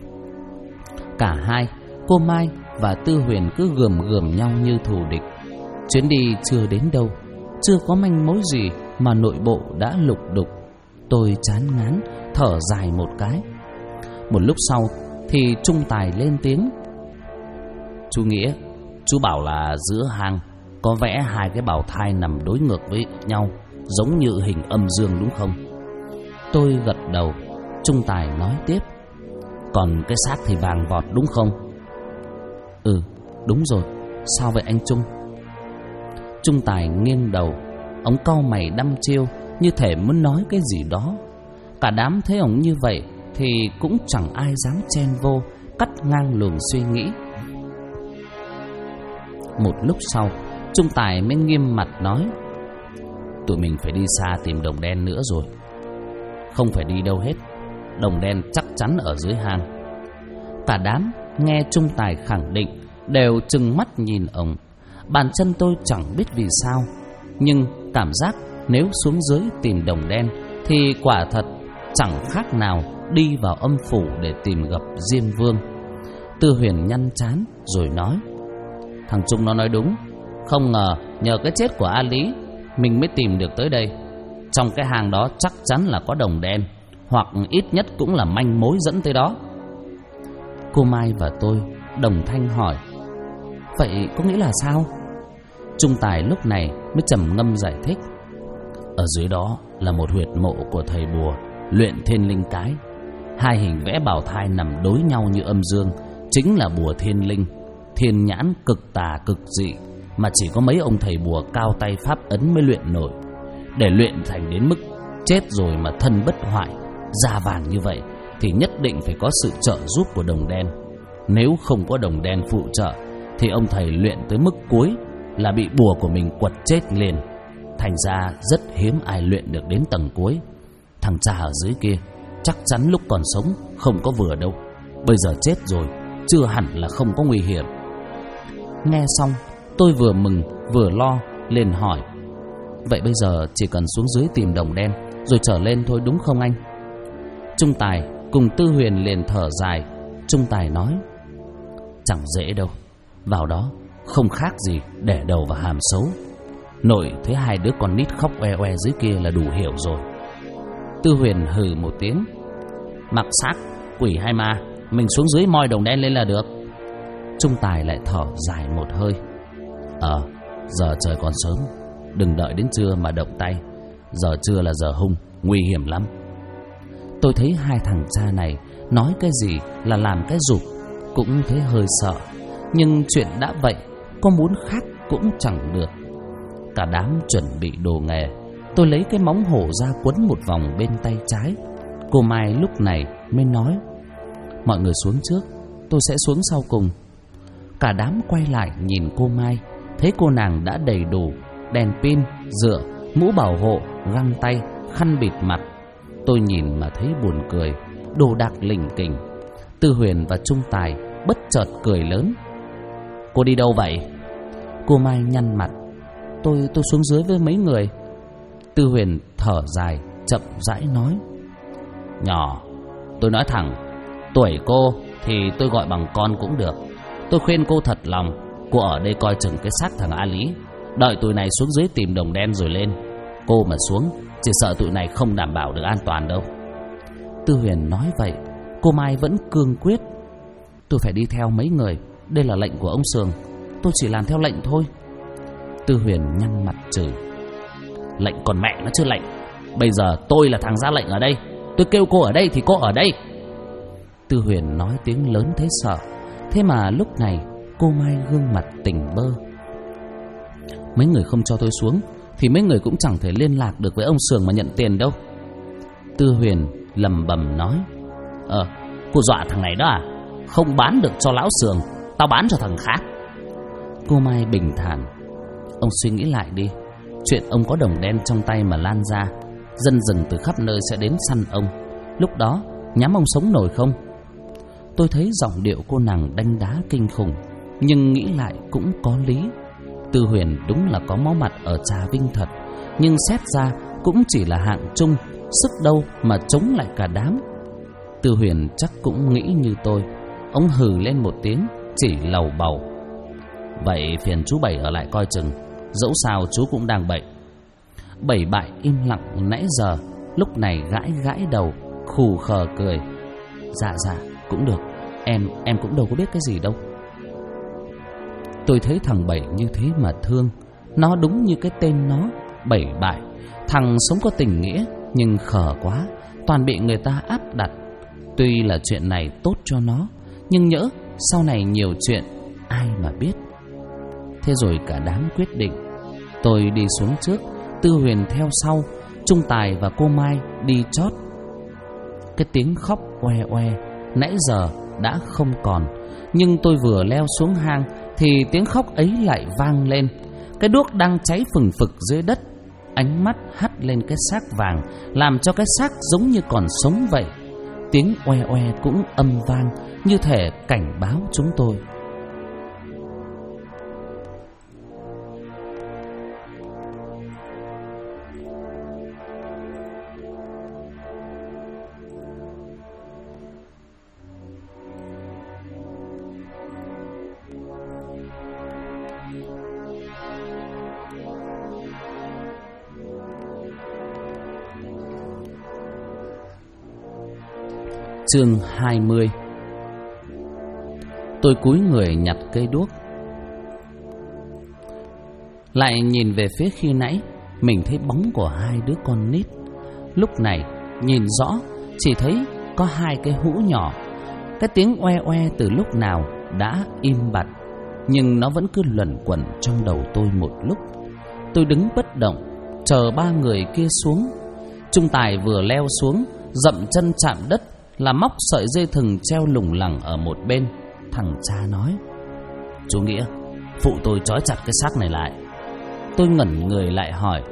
Cả hai, cô Mai và Tư Huyền cứ gườm gườm nhau như thù địch. Chuyến đi chưa đến đâu, chưa có manh mối gì mà nội bộ đã lục đục. Tôi chán ngán thở dài một cái. Một lúc sau thì Trung Tài lên tiếng: Chú Nghĩa, chú bảo là giữa hang có vẽ hai cái bào thai nằm đối ngược với nhau, giống như hình âm dương đúng không? Tôi gật đầu. Trung Tài nói tiếp: Còn cái xác thì vàng vọt đúng không? Ừ, đúng rồi. Sao vậy anh Trung? Trung Tài nghiêng đầu, ông cau mày đăm chiêu như thể muốn nói cái gì đó. Cả đám thấy ông như vậy thì cũng chẳng ai dám chen vô, cắt ngang luồng suy nghĩ. Một lúc sau, Trung Tài mới nghiêm mặt nói: Tụi mình phải đi xa tìm đồng đen nữa rồi. Không phải đi đâu hết, đồng đen chắc chắn ở dưới hang. Cả đám nghe Trung Tài khẳng định đều trừng mắt nhìn ông. Bàn chân tôi chẳng biết vì sao, nhưng cảm giác nếu xuống dưới tìm đồng đen thì quả thật chẳng khác nào đi vào âm phủ để tìm gặp Diêm Vương. Tư Huyền nhăn trán rồi nói: Thằng Trung nó nói đúng. Không ngờ nhờ cái chết của A Lý mình mới tìm được tới đây. Trong cái hang đó chắc chắn là có đồng đen, hoặc ít nhất cũng là manh mối dẫn tới đó. Cô Mai và tôi đồng thanh hỏi: Vậy có nghĩa là sao? Trung Tài lúc này mới trầm ngâm giải thích. Ở dưới đó là một huyệt mộ của thầy bùa luyện thiên linh cái. Hai hình vẽ bảo thai nằm đối nhau như âm dương, chính là bùa thiên linh. Thiên nhãn cực tà cực dị, mà chỉ có mấy ông thầy bùa cao tay pháp ấn mới luyện nổi. Để luyện thành đến mức chết rồi mà thân bất hoại, da vàng như vậy, thì nhất định phải có sự trợ giúp của đồng đen. Nếu không có đồng đen phụ trợ, thì ông thầy luyện tới mức cuối là bị bùa của mình quật chết liền. Thành ra rất hiếm ai luyện được đến tầng cuối. Thằng cha ở dưới kia chắc chắn lúc còn sống không có vừa đâu, bây giờ chết rồi chưa hẳn là không có nguy hiểm. Nghe xong tôi vừa mừng vừa lo, liền hỏi: vậy bây giờ chỉ cần xuống dưới tìm đồng đen rồi trở lên thôi đúng không anh? Trung Tài cùng Tư Huyền liền thở dài. Trung Tài nói: chẳng dễ đâu, vào đó không khác gì để đầu vào hàm xấu. Nội thấy hai đứa con nít khóc oe oe dưới kia là đủ hiểu rồi. Tư Huyền hừ một tiếng: mặc xác quỷ hay ma, mình xuống dưới moi đồng đen lên là được. Trung Tài lại thở dài một hơi: giờ trời còn sớm, đừng đợi đến trưa mà động tay. Giờ trưa là giờ hung, nguy hiểm lắm. Tôi thấy hai thằng cha này nói cái gì là làm cái rụp, cũng thấy hơi sợ. Nhưng chuyện đã vậy, có muốn khác cũng chẳng được. Cả đám chuẩn bị đồ nghề. Tôi lấy cái móng hổ ra quấn một vòng bên tay trái. Cô Mai lúc này mới nói: mọi người xuống trước, tôi sẽ xuống sau cùng. Cả đám quay lại nhìn cô Mai, thấy cô nàng đã đầy đủ đèn pin, dựa, mũ bảo hộ, găng tay, khăn bịt mặt. Tôi nhìn mà thấy buồn cười, đồ đạc lỉnh kỉnh. Tư Huyền và Trung Tài bất chợt cười lớn: cô đi đâu vậy? Cô Mai nhăn mặt: Tôi xuống dưới với mấy người. Tư Huyền thở dài, chậm rãi nói: nhỏ, tôi nói thẳng, tuổi cô thì tôi gọi bằng con cũng được. Tôi khuyên cô thật lòng, cô ở đây coi chừng cái xác thằng A Lý, đợi tụi này xuống dưới tìm đồng đen rồi lên. Cô mà xuống, chỉ sợ tụi này không đảm bảo được an toàn đâu. Tư Huyền nói vậy, cô Mai vẫn cương quyết: tôi phải đi theo mấy người, đây là lệnh của ông Sường, tôi chỉ làm theo lệnh thôi. Tư Huyền nhăn mặt chửi: lệnh còn mẹ nó chưa lệnh, bây giờ tôi là thằng ra lệnh ở đây, tôi kêu cô ở đây thì cô ở đây. Tư Huyền nói tiếng lớn thấy sợ, thế mà lúc này cô Mai gương mặt tỉnh bơ. Mấy người không cho tôi xuống thì mấy người cũng chẳng thể liên lạc được với ông Sường mà nhận tiền đâu. Tư Huyền lầm bầm nói: cô dọa thằng này đó à? Không bán được cho lão Sường, tao bán cho thằng khác. Cô Mai bình thản: ông suy nghĩ lại đi, chuyện ông có đồng đen trong tay mà lan ra, dân rừng từ khắp nơi sẽ đến săn ông, lúc đó nhắm ông sống nổi không? Tôi thấy giọng điệu cô nàng đanh đá kinh khủng, nhưng nghĩ lại cũng có lý. Tư Huyền đúng là có máu mặt ở Trà Vinh thật, nhưng xét ra cũng chỉ là hạng trung, sức đâu mà chống lại cả đám. Tư Huyền chắc cũng nghĩ như tôi. Ông hừ lên một tiếng, chỉ lầu bầu: vậy phiền chú Bảy ở lại coi chừng, dẫu sao chú cũng đang bệnh. Bảy bại im lặng nãy giờ, lúc này gãi gãi đầu, khù khờ cười: dạ cũng được, em cũng đâu có biết cái gì đâu. Tôi thấy thằng Bảy như thế mà thương. Nó đúng như cái tên nó, Bảy bại. Thằng sống có tình nghĩa nhưng khờ quá, toàn bị người ta áp đặt. Tuy là chuyện này tốt cho nó, nhưng nhỡ sau này nhiều chuyện ai mà biết. Thế rồi cả đám quyết định. Tôi đi xuống trước, Tư Huyền theo sau, Trung Tài và cô Mai đi chót. Cái tiếng khóc oe oe nãy giờ đã không còn, nhưng tôi vừa leo xuống hang thì tiếng khóc ấy lại vang lên. Cái đuốc đang cháy phừng phực dưới đất, ánh mắt hắt lên cái xác vàng, làm cho cái xác giống như còn sống vậy. Tiếng oe oe cũng âm vang, như thể cảnh báo chúng tôi. Chương 20. Tôi cúi người nhặt cây đuốc. lại nhìn về phía khi nãy, mình thấy bóng của hai đứa con nít. Lúc này nhìn rõ, chỉ thấy có hai cái hũ nhỏ. Cái tiếng oe oe từ lúc nào đã im bặt, nhưng nó vẫn cứ luẩn quẩn trong đầu tôi một lúc. Tôi đứng bất động, chờ ba người kia xuống. Trung Tài vừa leo xuống, dậm chân chạm đất là móc sợi dây thừng treo lủng lẳng ở một bên. Thằng cha nói: "Chú Nghĩa, phụ tôi trói chặt cái xác này lại." Tôi ngẩn người lại hỏi: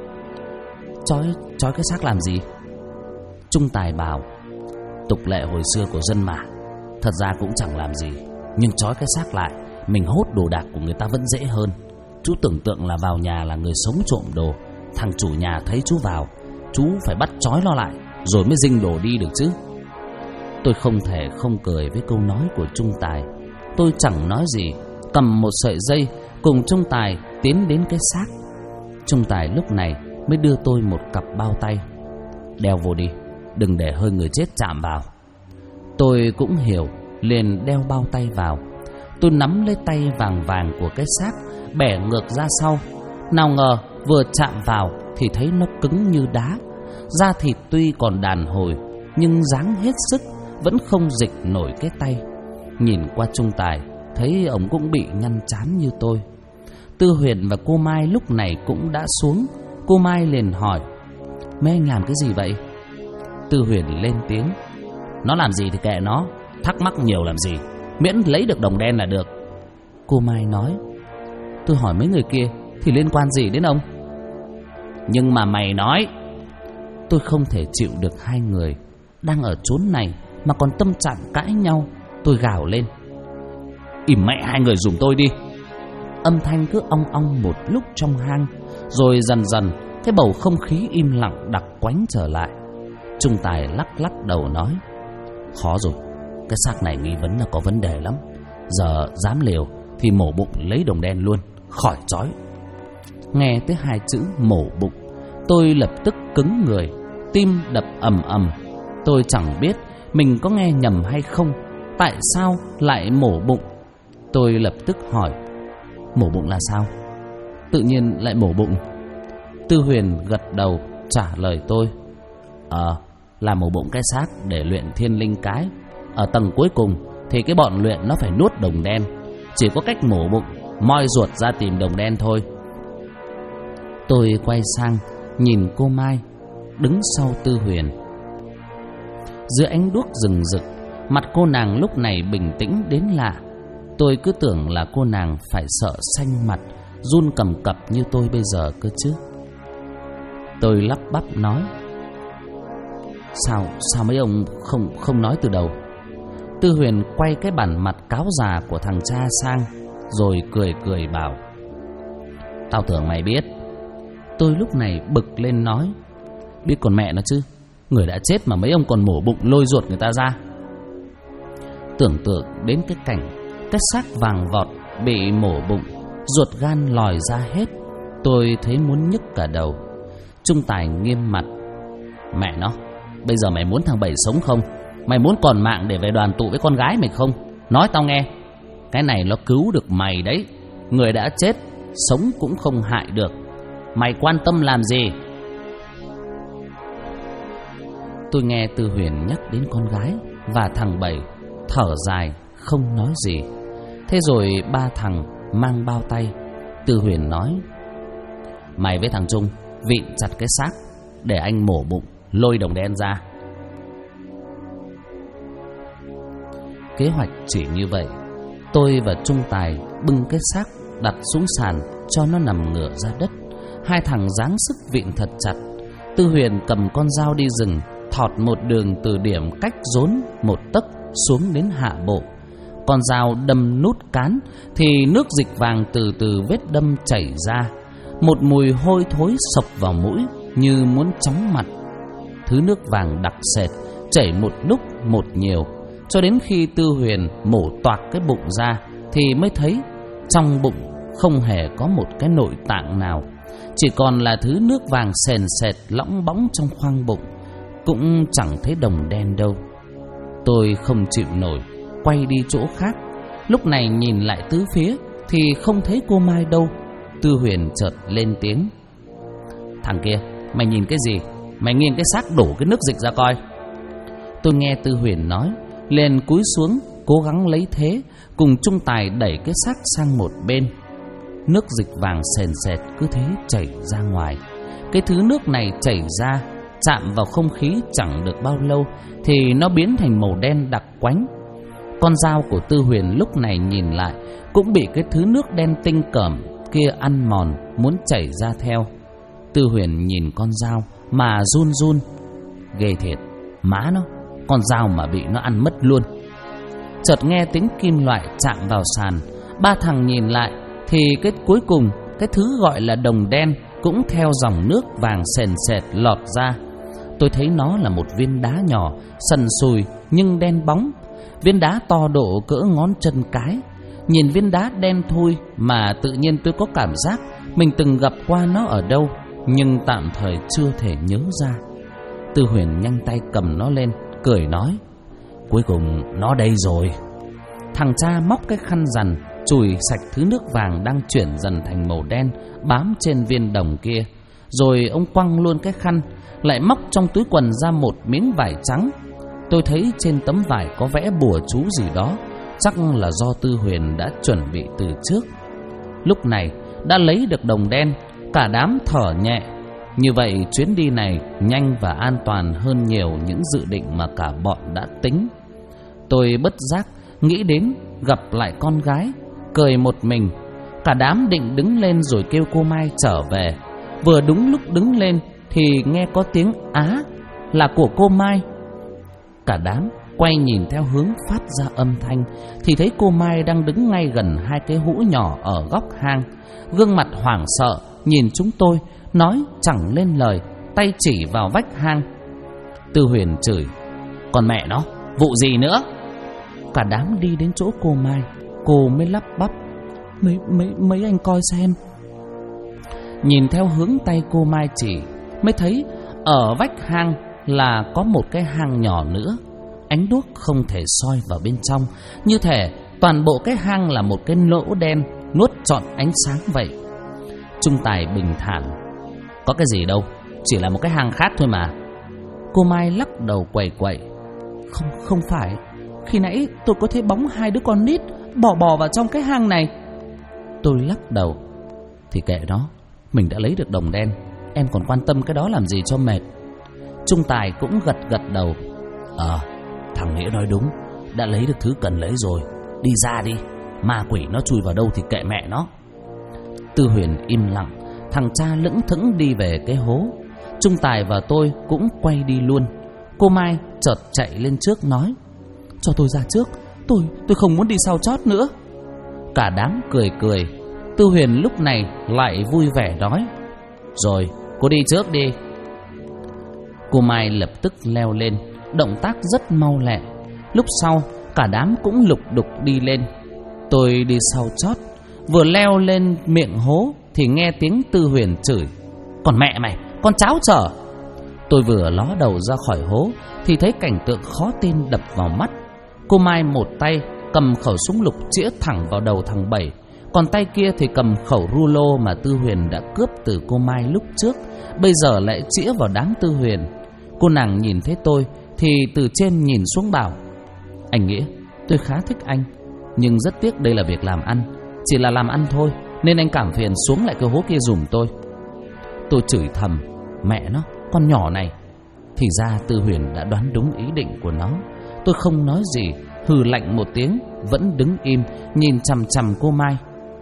Trói cái xác làm gì? Trung Tài bảo: "Tục lệ hồi xưa của dân mà, thật ra cũng chẳng làm gì, nhưng trói cái xác lại, mình hốt đồ đạc của người ta vẫn dễ hơn. Chú tưởng tượng là vào nhà là người sống trộm đồ, thằng chủ nhà thấy chú vào, chú phải bắt trói nó lại, rồi mới dinh đồ đi được chứ." Tôi không thể không cười với câu nói của Trung Tài. Tôi chẳng nói gì, cầm một sợi dây cùng Trung Tài tiến đến cái xác. Trung Tài lúc này mới đưa tôi một cặp bao tay: "Đeo vô đi, đừng để hơi người chết chạm vào." Tôi cũng hiểu, liền đeo bao tay vào. Tôi nắm lấy tay vàng vàng của cái xác, bẻ ngược ra sau. Nào ngờ vừa chạm vào thì thấy nó cứng như đá. Da thịt tuy còn đàn hồi, nhưng dáng hết sức, vẫn không dịch nổi cái tay. Nhìn qua Trung Tài, thấy ông cũng bị nhăn chán như tôi. Tư Huyền và cô Mai lúc này cũng đã xuống. Cô Mai liền hỏi: "Mấy anh làm cái gì vậy?" Tư Huyền lên tiếng: "Nó làm gì thì kệ nó, thắc mắc nhiều làm gì, miễn lấy được đồng đen là được." Cô Mai nói: "Tôi hỏi mấy người kia thì liên quan gì đến ông?" "Nhưng mà mày nói." Tôi không thể chịu được hai người đang ở chốn này mà còn tâm trạng cãi nhau. Tôi gào lên: "Im mẹ hai người giùm tôi đi!" Âm thanh cứ ong ong một lúc trong hang, rồi dần dần cái bầu không khí im lặng đặc quánh trở lại. Trung Tài lắc lắc đầu nói: "Khó rồi, cái xác này nghi vấn là có vấn đề lắm. Giờ dám liều thì mổ bụng lấy đồng đen luôn, khỏi trói." Nghe tới hai chữ mổ bụng, tôi lập tức cứng người, tim đập ầm ầm. Tôi chẳng biết mình có nghe nhầm hay không. Tại sao lại mổ bụng? Tôi lập tức hỏi: "Mổ bụng là sao? Tự nhiên lại mổ bụng?" Tư Huyền gật đầu trả lời tôi: Là mổ bụng cái xác để luyện thiên linh cái. Ở tầng cuối cùng thì cái bọn luyện nó phải nuốt đồng đen, chỉ có cách mổ bụng, moi ruột ra tìm đồng đen thôi." Tôi quay sang nhìn cô Mai đứng sau Tư Huyền. Dưới ánh đuốc rừng rực, mặt cô nàng lúc này bình tĩnh đến lạ. Tôi cứ tưởng là cô nàng phải sợ xanh mặt, run cầm cập như tôi bây giờ cơ chứ. Tôi lắp bắp nói: Sao mấy ông không nói từ đầu?" Tư Huyền quay cái bản mặt cáo già của thằng cha sang, rồi cười bảo: "Tao tưởng mày biết." Tôi lúc này bực lên nói: "Biết còn mẹ nó chứ, người đã chết mà mấy ông còn mổ bụng lôi ruột người ta ra." Tưởng tượng đến cái cảnh cái xác vàng vọt bị mổ bụng, ruột gan lòi ra hết, tôi thấy muốn nhức cả đầu. Trung Tài nghiêm mặt: "Mẹ nó, bây giờ mày muốn thằng Bảy sống không? Mày muốn còn mạng để về đoàn tụ với con gái mày không? Nói tao nghe. Cái này nó cứu được mày đấy. Người đã chết, sống cũng không hại được. Mày quan tâm làm gì?" Tôi nghe Tư Huyền nhắc đến con gái và thằng Bảy, thở dài không nói gì. Thế rồi ba thằng mang bao tay. Tư Huyền nói: "Mày với thằng Trung vịn chặt cái xác để anh mổ bụng lôi đồng đen ra." Kế hoạch chỉ như vậy. Tôi và Trung Tài bưng cái xác đặt xuống sàn cho nó nằm ngửa ra đất. Hai thằng giáng sức vịn thật chặt. Tư Huyền cầm con dao đi rừng, thọt một đường từ điểm cách rốn một tấc xuống đến hạ bộ. Con dao đâm nút cán thì nước dịch vàng từ từ vết đâm chảy ra. Một mùi hôi thối sộc vào mũi như muốn chóng mặt. Thứ nước vàng đặc sệt chảy một lúc một nhiều, cho đến khi Tư Huyền mổ toạc cái bụng ra thì mới thấy trong bụng không hề có một cái nội tạng nào, chỉ còn là thứ nước vàng sền sệt lõng bõng trong khoang bụng, cũng chẳng thấy đồng đen đâu. Tôi không chịu nổi, quay đi chỗ khác. Lúc này nhìn lại tứ phía thì không thấy cô Mai đâu. Tư Huyền chợt lên tiếng: "Thằng kia, mày nhìn cái gì? Mày nghiêng cái xác đổ cái nước dịch ra coi." Tôi nghe Tư Huyền nói, liền cúi xuống cố gắng lấy thế, cùng Trung Tài đẩy cái xác sang một bên. Nước dịch vàng sền sệt cứ thế chảy ra ngoài. Cái thứ nước này chảy ra, chạm vào không khí chẳng được bao lâu thì nó biến thành màu đen đặc quánh. Con dao của Tư Huyền lúc này nhìn lại cũng bị cái thứ nước đen tinh cởm kia ăn mòn, muốn chảy ra theo. Tư Huyền nhìn con dao mà run run. Ghê thiệt, má nó, con dao mà bị nó ăn mất luôn. Chợt nghe tiếng kim loại chạm vào sàn. Ba thằng nhìn lại thì cái cuối cùng, cái thứ gọi là đồng đen cũng theo dòng nước vàng sền sệt lọt ra. Tôi thấy nó là một viên đá nhỏ, sần sùi nhưng đen bóng. Viên đá to độ cỡ ngón chân cái. Nhìn viên đá đen thui mà tự nhiên tôi có cảm giác mình từng gặp qua nó ở đâu, nhưng tạm thời chưa thể nhớ ra. Tư Huyền nhanh tay cầm nó lên, cười nói: "Cuối cùng nó đây rồi." Thằng cha móc cái khăn rằn chùi sạch thứ nước vàng đang chuyển dần thành màu đen bám trên viên đồng kia. Rồi ông quăng luôn cái khăn, lại móc trong túi quần ra một miếng vải trắng. Tôi thấy trên tấm vải có vẽ bùa chú gì đó, chắc là do Tư Huyền đã chuẩn bị từ trước. Lúc này đã lấy được đồng đen, cả đám thở nhẹ. Như vậy chuyến đi này nhanh và an toàn hơn nhiều những dự định mà cả bọn đã tính. Tôi bất giác nghĩ đến gặp lại con gái, cười một mình. Cả đám định đứng lên rồi kêu cô Mai trở về. Vừa đúng lúc đứng lên thì nghe có tiếng á là của cô Mai. Cả đám quay nhìn theo hướng phát ra âm thanh thì thấy cô Mai đang đứng ngay gần hai cái hũ nhỏ ở góc hang, gương mặt hoảng sợ nhìn chúng tôi, nói chẳng lên lời, tay chỉ vào vách hang. Tư Huyền chửi: "Còn mẹ nó, vụ gì nữa?" Cả đám đi đến chỗ cô Mai, cô mới lắp bắp: Mấy anh coi xem." Nhìn theo hướng tay cô Mai chỉ, mới thấy ở vách hang là có một cái hang nhỏ nữa. Ánh đuốc không thể soi vào bên trong, như thể toàn bộ cái hang là một cái lỗ đen nuốt trọn ánh sáng vậy. Trung Tài bình thản: "Có cái gì đâu, chỉ là một cái hang khác thôi mà." Cô Mai lắc đầu quẩy quẩy: Không phải, khi nãy tôi có thấy bóng hai đứa con nít bò vào trong cái hang này." Tôi lắc đầu: "Thì kệ nó, mình đã lấy được đồng đen, em còn quan tâm cái đó làm gì cho mệt." Trung Tài cũng gật đầu: Thằng Nghĩa nói đúng, đã lấy được thứ cần lấy rồi, đi ra đi, ma quỷ nó chui vào đâu thì kệ mẹ nó." Tư Huyền im lặng, thằng cha lững thững đi về cái hố. Trung Tài và tôi cũng quay đi luôn. Cô Mai chợt chạy lên trước nói: "Cho tôi ra trước, tôi không muốn đi sau chót nữa." Cả đám cười. Tư Huyền lúc này lại vui vẻ nói: "Rồi, cô đi trước đi." Cô Mai lập tức leo lên, động tác rất mau lẹ. Lúc sau cả đám cũng lục đục đi lên. Tôi đi sau chót. Vừa leo lên miệng hố thì nghe tiếng Tư Huyền chửi: "Còn mẹ mày, con cháo trở." Tôi vừa ló đầu ra khỏi hố thì thấy cảnh tượng khó tin đập vào mắt. Cô Mai một tay cầm khẩu súng lục chĩa thẳng vào đầu thằng Bảy, còn tay kia thì cầm khẩu rulo mà Tư Huyền đã cướp từ cô Mai lúc trước, bây giờ lại chĩa vào đám Tư Huyền. Cô nàng nhìn thấy tôi thì từ trên nhìn xuống bảo: "Anh Nghĩa, tôi khá thích anh, nhưng rất tiếc đây là việc làm ăn, chỉ là làm ăn thôi, nên anh cảm phiền xuống lại cái hố kia giùm tôi." Tôi chửi thầm: "Mẹ nó, con nhỏ này." Thì ra Tư Huyền đã đoán đúng ý định của nó. Tôi không nói gì, hừ lạnh một tiếng, vẫn đứng im nhìn chằm chằm cô Mai.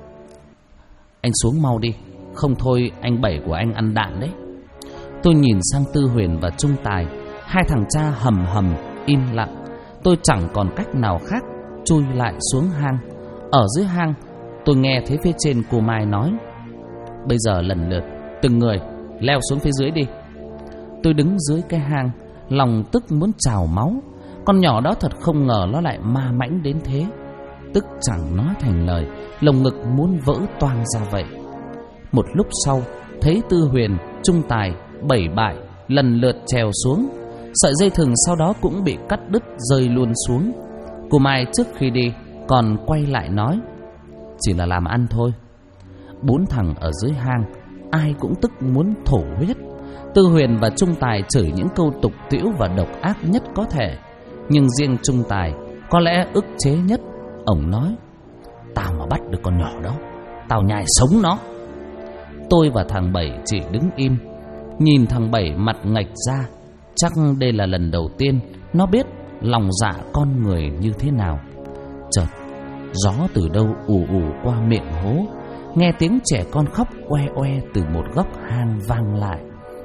"Anh xuống mau đi, không thôi anh Bảy của anh ăn đạn đấy." Tôi nhìn sang Tư Huyền và Trung Tài, hai thằng cha hầm im lặng. Tôi chẳng còn cách nào khác, chui lại xuống hang. Ở dưới hang tôi nghe thấy phía trên cô Mai nói: "Bây giờ lần lượt từng người leo xuống phía dưới đi." Tôi đứng dưới cái hang, lòng tức muốn trào máu. Con nhỏ đó thật không ngờ nó lại ma mãnh đến thế. Tức chẳng nói thành lời, lồng ngực muốn vỡ toang ra vậy. Một lúc sau thấy Tư Huyền, Trung Tài, Bảy bại lần lượt trèo xuống. Sợi dây thừng sau đó cũng bị cắt đứt rơi luôn xuống. Cô Mai trước khi đi còn quay lại nói: "Chỉ là làm ăn thôi." 4 thằng ở dưới hang ai cũng tức muốn thổ huyết. Tư Huyền và Trung Tài chửi những câu tục tĩu và độc ác nhất có thể, nhưng riêng Trung Tài có lẽ ức chế nhất. Ông nói: "Tao mà bắt được con nhỏ đó, tao nhai sống nó." Tôi và thằng Bảy chỉ đứng im, nhìn thằng Bảy mặt ngạch ra. Chắc đây là lần đầu tiên nó biết lòng dạ con người như thế nào. Chợt gió từ đâu ù ù qua miệng hố, nghe tiếng trẻ con khóc oe oe từ một góc hang vang lại.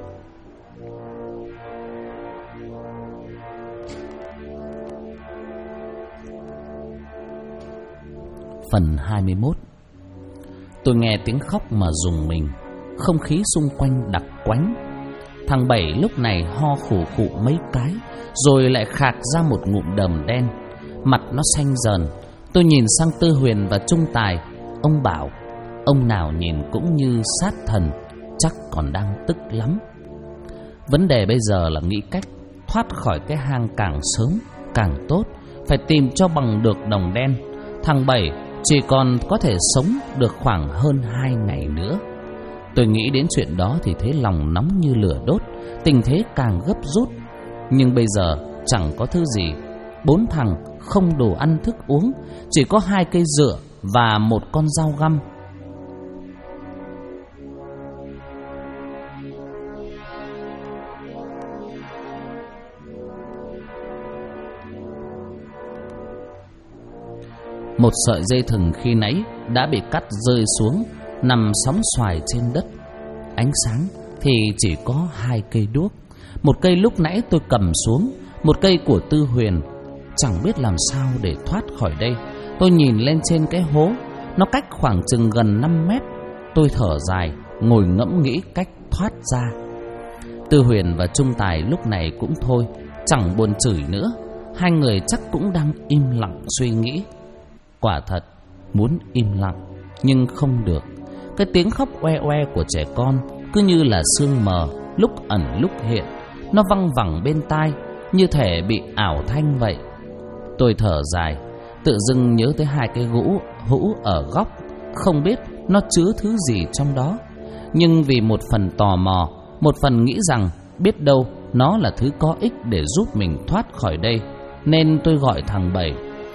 Phần 21. Tôi nghe tiếng khóc mà rùng mình. Không khí xung quanh đặc quánh. Thằng Bảy lúc này ho khủ khụ mấy cái, rồi lại khạc ra một ngụm đờm đen. Mặt nó xanh dần. Tôi nhìn sang Tư Huyền và Trung Tài. Ông bảo ông nào nhìn cũng như sát thần, chắc còn đang tức lắm. Vấn đề bây giờ là nghĩ cách thoát khỏi cái hang càng sớm càng tốt. Phải tìm cho bằng được đồng đen. Thằng Bảy chỉ còn có thể sống được khoảng hơn 2 ngày nữa. Tôi nghĩ đến chuyện đó thì thấy lòng nóng như lửa đốt, tình thế càng gấp rút. Nhưng bây giờ chẳng có thứ gì. 4 thằng không đồ ăn thức uống, chỉ có 2 cây dựa và một con dao găm. Một sợi dây thừng khi nãy đã bị cắt rơi xuống, nằm sóng xoài trên đất. Ánh sáng thì chỉ có 2 cây đuốc. Một cây lúc nãy tôi cầm xuống, một cây của Tư Huyền. Chẳng biết làm sao để thoát khỏi đây. Tôi nhìn lên trên cái hố, nó cách khoảng chừng gần 5 mét. Tôi thở dài, ngồi ngẫm nghĩ cách thoát ra. Tư Huyền và Trung Tài lúc này cũng thôi, chẳng buồn chửi nữa. Hai người chắc cũng đang im lặng suy nghĩ. Quả thật muốn im lặng nhưng không được. Cái tiếng khóc oe oe của trẻ con cứ như là sương mờ, lúc ẩn lúc hiện. Nó văng vẳng bên tai, như thể bị ảo thanh vậy. Tôi thở dài, tự dưng nhớ tới 2 cái hũ ở góc. Không biết nó chứa thứ gì trong đó. Nhưng vì một phần tò mò, một phần nghĩ rằng biết đâu nó là thứ có ích để giúp mình thoát khỏi đây, nên tôi gọi thằng Bảy.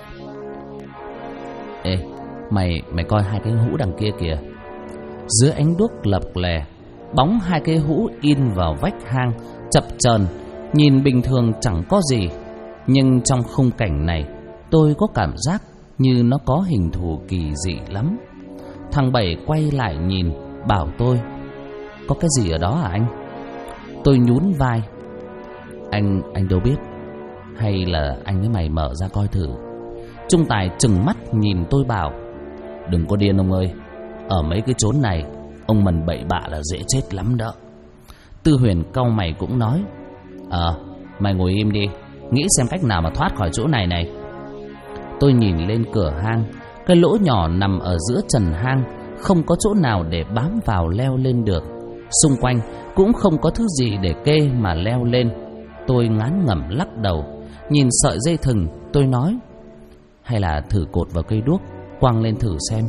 Ê, mày coi 2 cái hũ đằng kia kìa. Dưới ánh đuốc lập lè, bóng 2 cái hũ in vào vách hang, chập chờn, nhìn bình thường chẳng có gì. Nhưng trong khung cảnh này, tôi có cảm giác như nó có hình thù kỳ dị lắm. Thằng Bảy quay lại nhìn, bảo tôi: "Có cái gì ở đó à anh?" Tôi nhún vai: Anh đâu biết. Hay là anh với mày mở ra coi thử." Trung Tài trừng mắt nhìn tôi bảo: "Đừng có điên ông ơi, ở mấy cái chốn này ông mần bậy bạ là dễ chết lắm đó." Tư Huyền cau mày cũng nói: Mày ngồi im đi, nghĩ xem cách nào mà thoát khỏi chỗ này này." Tôi nhìn lên cửa hang. Cái lỗ nhỏ nằm ở giữa trần hang, không có chỗ nào để bám vào leo lên được. Xung quanh cũng không có thứ gì để kê mà leo lên. Tôi ngán ngẩm lắc đầu. Nhìn sợi dây thừng, tôi nói: "Hay là thử cột vào cây đuốc, quăng lên thử xem."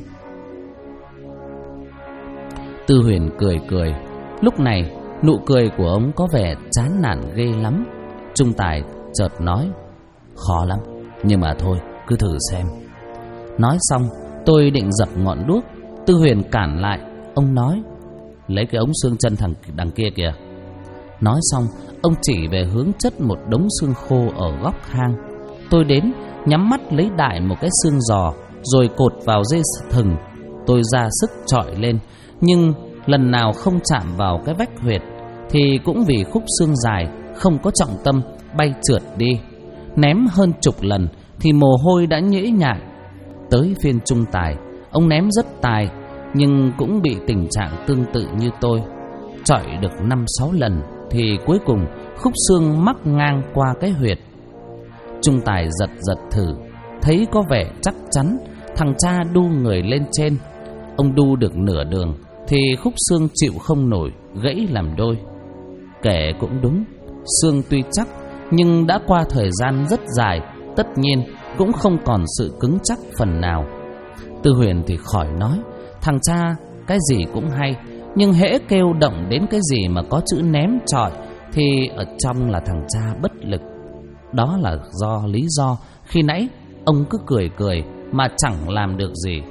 Tư Huyền cười. Lúc này nụ cười của ông có vẻ chán nản ghê lắm. Trung Tài chợt nói: "Khó lắm, nhưng mà thôi, cứ thử xem." Nói xong, tôi định dập ngọn đuốc. Tư Huyền cản lại. Ông nói: "Lấy cái ống xương chân thằng đằng kia kìa." Nói xong, ông chỉ về hướng chất một đống xương khô ở góc hang. Tôi đến, nhắm mắt lấy đại một cái xương giò, rồi cột vào dây thừng. Tôi ra sức chọi lên, nhưng lần nào không chạm vào cái vách huyệt, thì cũng vì khúc xương dài, không có trọng tâm, bay trượt đi. Ném hơn chục lần thì mồ hôi đã nhễ nhại. Tới phiên Trung Tài, ông ném rất tài, nhưng cũng bị tình trạng tương tự như tôi. Chọi được 5-6 lần thì cuối cùng khúc xương mắc ngang qua cái huyệt. Trung Tài giật thử, thấy có vẻ chắc chắn. Thằng cha đu người lên trên. Ông đu được nửa đường thì khúc xương chịu không nổi, gãy làm đôi. Kể cũng đúng, xương tuy chắc nhưng đã qua thời gian rất dài, tất nhiên cũng không còn sự cứng chắc phần nào. Tư Huyền thì khỏi nói, thằng cha cái gì cũng hay, nhưng hễ kêu động đến cái gì mà có chữ ném trọi thì ở trong là thằng cha bất lực. Đó là lý do khi nãy ông cứ cười cười mà chẳng làm được gì.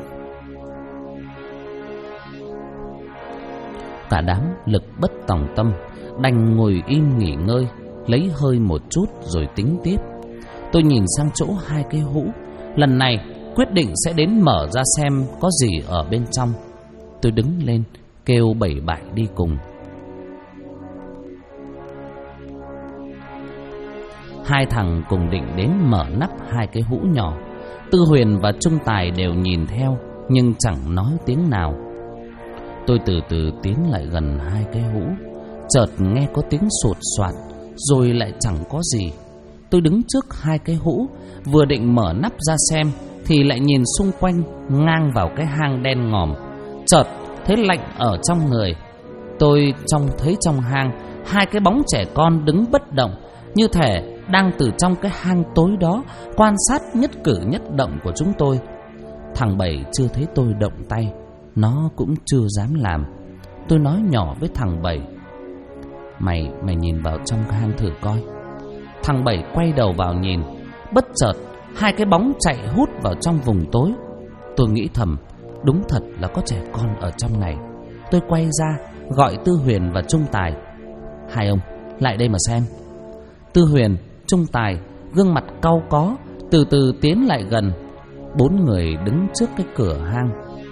Cả đám lực bất tòng tâm, đành ngồi im nghỉ ngơi, lấy hơi một chút rồi tính tiếp. Tôi nhìn sang chỗ hai cái hũ, lần này quyết định sẽ đến mở ra xem có gì ở bên trong. Tôi đứng lên kêu Bảy Bại đi cùng. Hai thằng cùng định đến mở nắp hai cái hũ nhỏ. Tư Huyền và Trung Tài đều nhìn theo nhưng chẳng nói tiếng nào. Tôi từ từ tiến lại gần hai cái hũ, chợt nghe có tiếng sột soạt, rồi lại chẳng có gì. Tôi đứng trước hai cái hũ, vừa định mở nắp ra xem thì lại nhìn xung quanh ngang vào cái hang đen ngòm. Chợt thấy lạnh ở trong người. Tôi thấy trong hang hai cái bóng trẻ con đứng bất động, như thể đang từ trong cái hang tối đó quan sát nhất cử nhất động của chúng tôi. Thằng Bảy chưa thấy tôi động tay, nó cũng chưa dám làm. Tôi nói nhỏ với thằng Bảy: Mày nhìn vào trong hang thử coi. Thằng Bảy quay đầu vào nhìn. Bất chợt hai cái bóng chạy hút vào trong vùng tối. Tôi nghĩ thầm, đúng thật là có trẻ con ở trong này. Tôi quay ra gọi Tư Huyền và Trung Tài: hai ông lại đây mà xem. Tư Huyền, Trung Tài gương mặt cau có, từ từ tiến lại gần. Bốn người đứng trước cái cửa hang.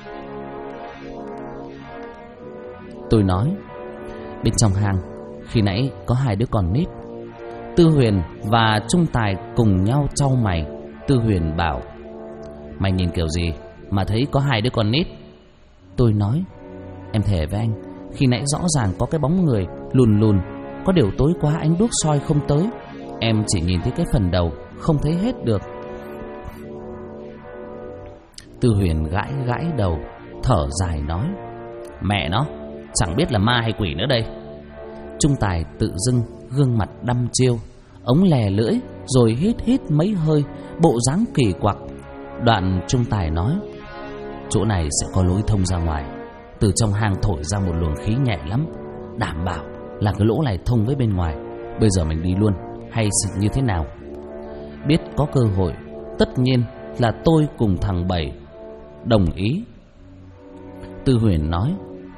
Tôi nói: bên trong hang khi nãy có hai đứa con nít. Tư Huyền và Trung Tài cùng nhau chau mày. Tư Huyền bảo: mày nhìn kiểu gì mà thấy có hai đứa con nít? Tôi nói: em thề với anh, khi nãy rõ ràng có cái bóng người lùn lùn, có điều tối quá ánh đuốc soi không tới, em chỉ nhìn thấy cái phần đầu, không thấy hết được. Tư Huyền gãi đầu, thở dài nói: mẹ nó, chẳng biết là ma hay quỷ nữa đây. Trung Tài tự dưng gương mặt đăm chiêu, ống lè lưỡi rồi hít mấy hơi, bộ dáng kỳ quặc. Đoạn Trung Tài nói: chỗ này sẽ có lối thông ra ngoài. Từ trong hang thổi ra một luồng khí nhẹ lắm, đảm bảo là cái lỗ này thông với bên ngoài. Bây giờ mình đi luôn hay như thế nào? Biết có cơ hội, tất nhiên là tôi cùng thằng Bảy đồng ý. Tư Huyền nói: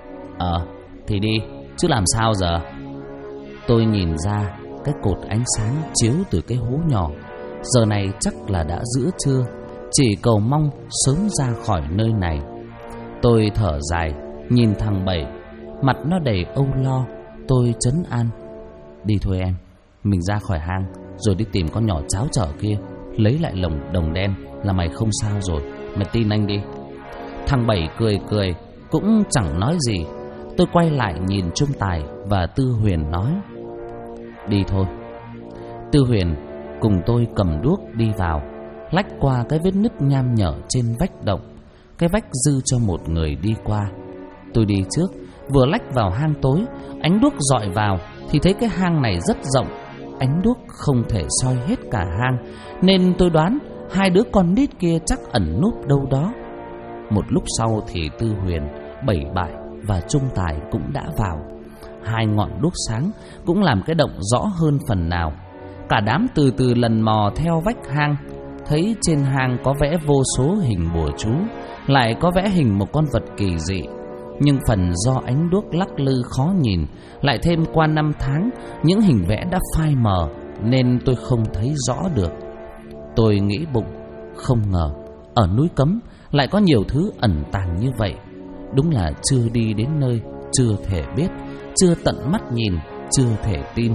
thì đi, chứ làm sao giờ? Tôi nhìn ra cái cột ánh sáng chiếu từ cái hố nhỏ. Giờ này chắc là đã giữa trưa, chỉ cầu mong sớm ra khỏi nơi này. Tôi thở dài, nhìn thằng Bảy, mặt nó đầy âu lo. Tôi trấn an: đi thôi em, mình ra khỏi hang rồi đi tìm con nhỏ cháo trở kia, lấy lại lồng đồng đen là mày không sao rồi, mày tin anh đi. Thằng Bảy cười cũng chẳng nói gì. Tôi quay lại nhìn Trung Tài và Tư Huyền nói: đi thôi. Tư Huyền cùng tôi cầm đuốc đi vào, lách qua cái vết nứt nham nhở trên vách động. Cái vách dư cho một người đi qua. Tôi đi trước, vừa lách vào hang tối, ánh đuốc dọi vào thì thấy cái hang này rất rộng. Ánh đuốc không thể soi hết cả hang, nên tôi đoán hai đứa con nít kia chắc ẩn núp đâu đó. Một lúc sau thì Tư Huyền, Bảy Bại và Trung Tài cũng đã vào. Hai ngọn đuốc sáng cũng làm cái động rõ hơn phần nào. Cả đám từ từ lần mò theo vách hang. Thấy trên hang có vẽ vô số hình bùa chú, lại có vẽ hình một con vật kỳ dị. Nhưng phần do ánh đuốc lắc lư khó nhìn, lại thêm qua năm tháng những hình vẽ đã phai mờ, nên tôi không thấy rõ được. Tôi nghĩ bụng, không ngờ ở núi Cấm lại có nhiều thứ ẩn tàng như vậy. Đúng là chưa đi đến nơi, chưa thể biết, chưa tận mắt nhìn, chưa thể tin.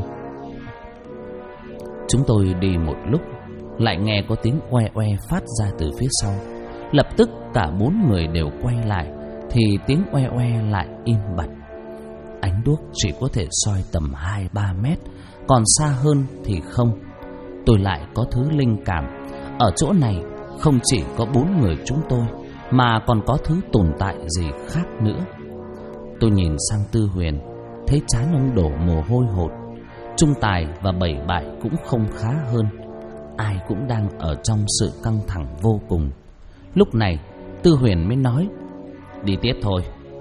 Chúng tôi đi một lúc, lại nghe có tiếng oe oe phát ra từ phía sau. Lập tức cả bốn người đều quay lại, thì tiếng oe oe lại im bặt. Ánh đuốc chỉ có thể soi tầm 2-3 mét, còn xa hơn thì không. Tôi lại có thứ linh cảm. Ở chỗ này không chỉ có bốn người chúng tôi, mà còn có thứ tồn tại gì khác nữa. Tôi nhìn sang Tư Huyền, thấy trán ông đổ mồ hôi hột. Trung Tài và Bảy Bại cũng không khá hơn. Ai cũng đang ở trong sự căng thẳng vô cùng. Lúc này Tư Huyền mới nói: đi tiếp thôi,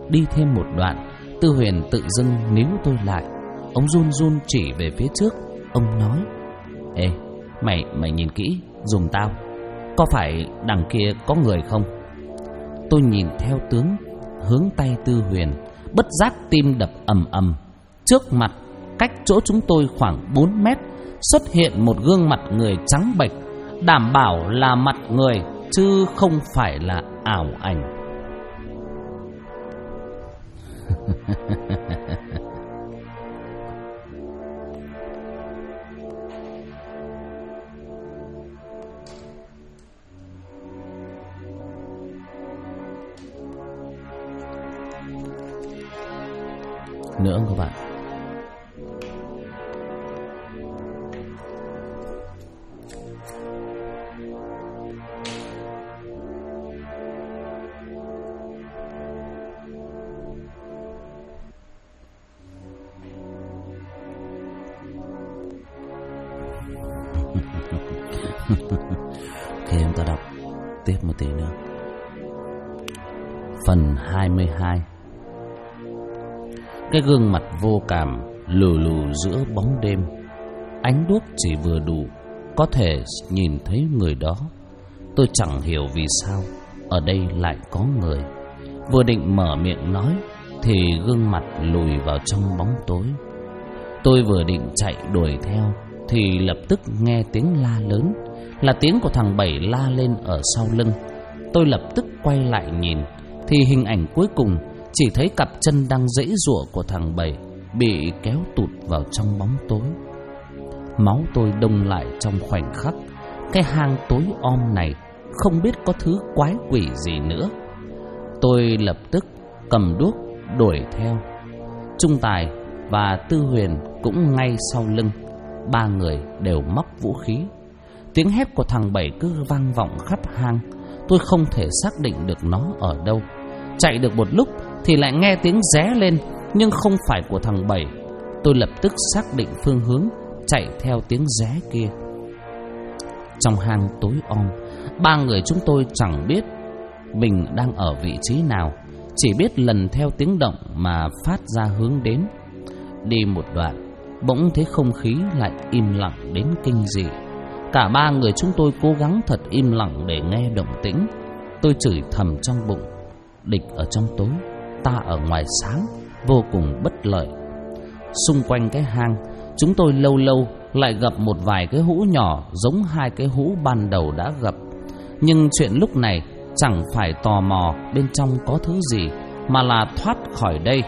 đi thêm một đoạn, Tư Huyền tự dưng níu tôi lại. Ông run run chỉ về phía trước. Ông nói: Ê, mày nhìn kỹ giùm tao, có phải đằng kia có người không? Tôi nhìn theo tướng hướng tay Tư Huyền, bất giác tim đập ầm ầm. Trước mặt, cách chỗ chúng tôi khoảng 4 mét, xuất hiện một gương mặt người trắng bệch, đảm bảo là mặt người chứ không phải là ảo ảnh. Nữa các bạn, khi chúng ta đọc tiếp một tí nữa. Phần 22. Cái gương mặt vô cảm lù lù giữa bóng đêm, ánh đuốc chỉ vừa đủ có thể nhìn thấy người đó. Tôi chẳng hiểu vì sao ở đây lại có người. Vừa định mở miệng nói thì gương mặt lùi vào trong bóng tối. Tôi vừa định chạy đuổi theo thì lập tức nghe tiếng la lớn, là tiếng của thằng Bảy la lên ở sau lưng. Tôi lập tức quay lại nhìn thì hình ảnh cuối cùng chỉ thấy cặp chân đang giãy giụa của thằng Bảy bị kéo tụt vào trong bóng tối. Máu tôi đông lại trong khoảnh khắc. Cái hang tối om này không biết có thứ quái quỷ gì nữa. Tôi lập tức cầm đuốc đuổi theo. Trung Tài và Tư Huyền cũng ngay sau lưng. Ba người đều móc vũ khí. Tiếng hét của thằng Bảy cứ vang vọng khắp hang. Tôi không thể xác định được nó ở đâu. Chạy được một lúc thì lại nghe tiếng ré lên, nhưng không phải của thằng Bảy. Tôi lập tức xác định phương hướng, chạy theo tiếng ré kia. Trong hang tối om, ba người chúng tôi chẳng biết mình đang ở vị trí nào, chỉ biết lần theo tiếng động mà phát ra hướng đến. Đi một đoạn, bỗng thấy không khí lại im lặng đến kinh dị. Cả ba người chúng tôi cố gắng thật im lặng để nghe động tĩnh. Tôi chửi thầm trong bụng: địch ở trong tối, ta ở ngoài sáng, vô cùng bất lợi. Xung quanh cái hang, chúng tôi lâu lâu lại gặp một vài cái hũ nhỏ giống hai cái hũ ban đầu đã gặp. Nhưng chuyện lúc này chẳng phải tò mò bên trong có thứ gì, mà là thoát khỏi đây.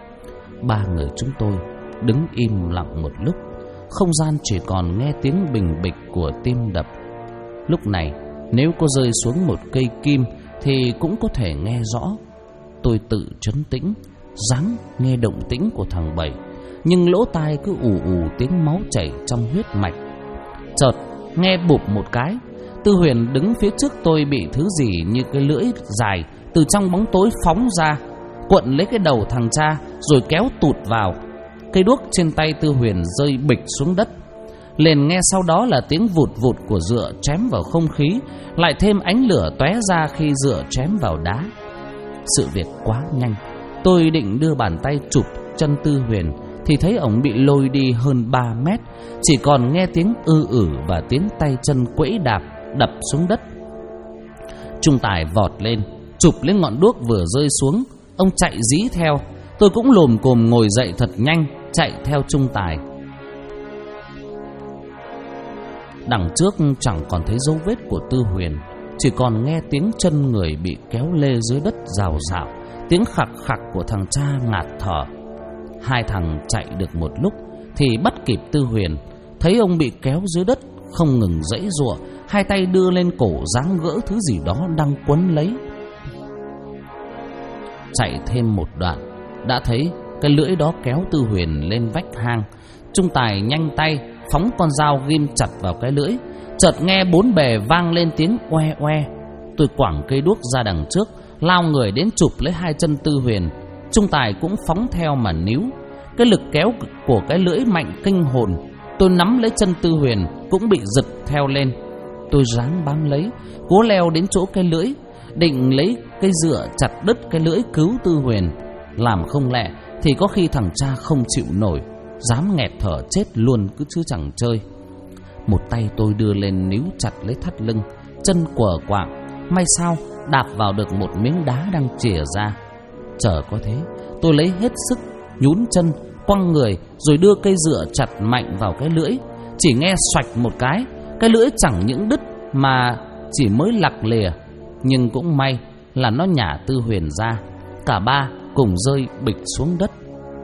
Ba người chúng tôi đứng im lặng một lúc. Không gian chỉ còn nghe tiếng bình bịch của tim đập. Lúc này nếu có rơi xuống một cây kim thì cũng có thể nghe rõ. Tôi tự trấn tĩnh, ráng nghe động tĩnh của thằng Bảy, nhưng lỗ tai cứ ù ù tiếng máu chảy trong huyết mạch. Chợt nghe bụp một cái, Tư Huyền đứng phía trước tôi bị thứ gì như cái lưỡi dài từ trong bóng tối phóng ra, cuộn lấy cái đầu thằng cha rồi kéo tụt vào. Cây đuốc trên tay Tư Huyền rơi bịch xuống đất. Liền nghe sau đó là tiếng vụt vụt của dựa chém vào không khí, lại thêm ánh lửa tóe ra khi dựa chém vào đá. Sự việc quá nhanh. Tôi định đưa bàn tay chụp chân Tư Huyền thì thấy ổng bị lôi đi hơn 3 mét, chỉ còn nghe tiếng và tiếng tay chân quẫy đạp đập xuống đất. Trung Tài vọt lên, chụp lấy ngọn đuốc vừa rơi xuống. Ông chạy dí theo. Tôi cũng lồm cồm ngồi dậy thật nhanh, chạy theo Trung Tài. Đằng trước chẳng còn thấy dấu vết của Tư Huyền, chỉ còn nghe tiếng chân người bị kéo lê dưới đất rào rào, tiếng khạc khạc của thằng cha ngạt thở. Hai thằng chạy được một lúc thì bắt kịp Tư Huyền. Thấy ông bị kéo dưới đất không ngừng giãy giụa, hai tay đưa lên cổ giáng gỡ thứ gì đó đang quấn lấy. Chạy thêm một đoạn, đã thấy cái lưỡi đó kéo Tư Huyền lên vách hang. Trung Tài nhanh tay phóng con dao ghim chặt vào cái lưỡi. Chợt nghe bốn bề vang lên tiếng oe oe. Tôi quẳng cây đuốc ra đằng trước, lao người đến chụp lấy hai chân Tư Huyền. Trung Tài cũng phóng theo mà níu. Cái lực kéo của cái lưỡi mạnh kinh hồn. Tôi nắm lấy chân Tư Huyền cũng bị giật theo lên. Tôi ráng bám lấy, cố leo đến chỗ cái lưỡi, định lấy cây dựa chặt đứt cái lưỡi cứu Tư Huyền. Làm không lẹ thì có khi thằng cha không chịu nổi, dám nghẹt thở chết luôn cứ chứ chẳng chơi. Một tay tôi đưa lên níu chặt lấy thắt lưng, chân quờ quạng. May sao đạp vào được một miếng đá đang chìa ra. Chờ có thế, tôi lấy hết sức, nhún chân, quăng người, rồi đưa cây dựa chặt mạnh vào cái lưỡi. Chỉ nghe xoạch một cái lưỡi chẳng những đứt mà chỉ mới lặc lìa. Nhưng cũng may là nó nhả Tư Huyền ra. Cả ba cùng rơi bịch xuống đất.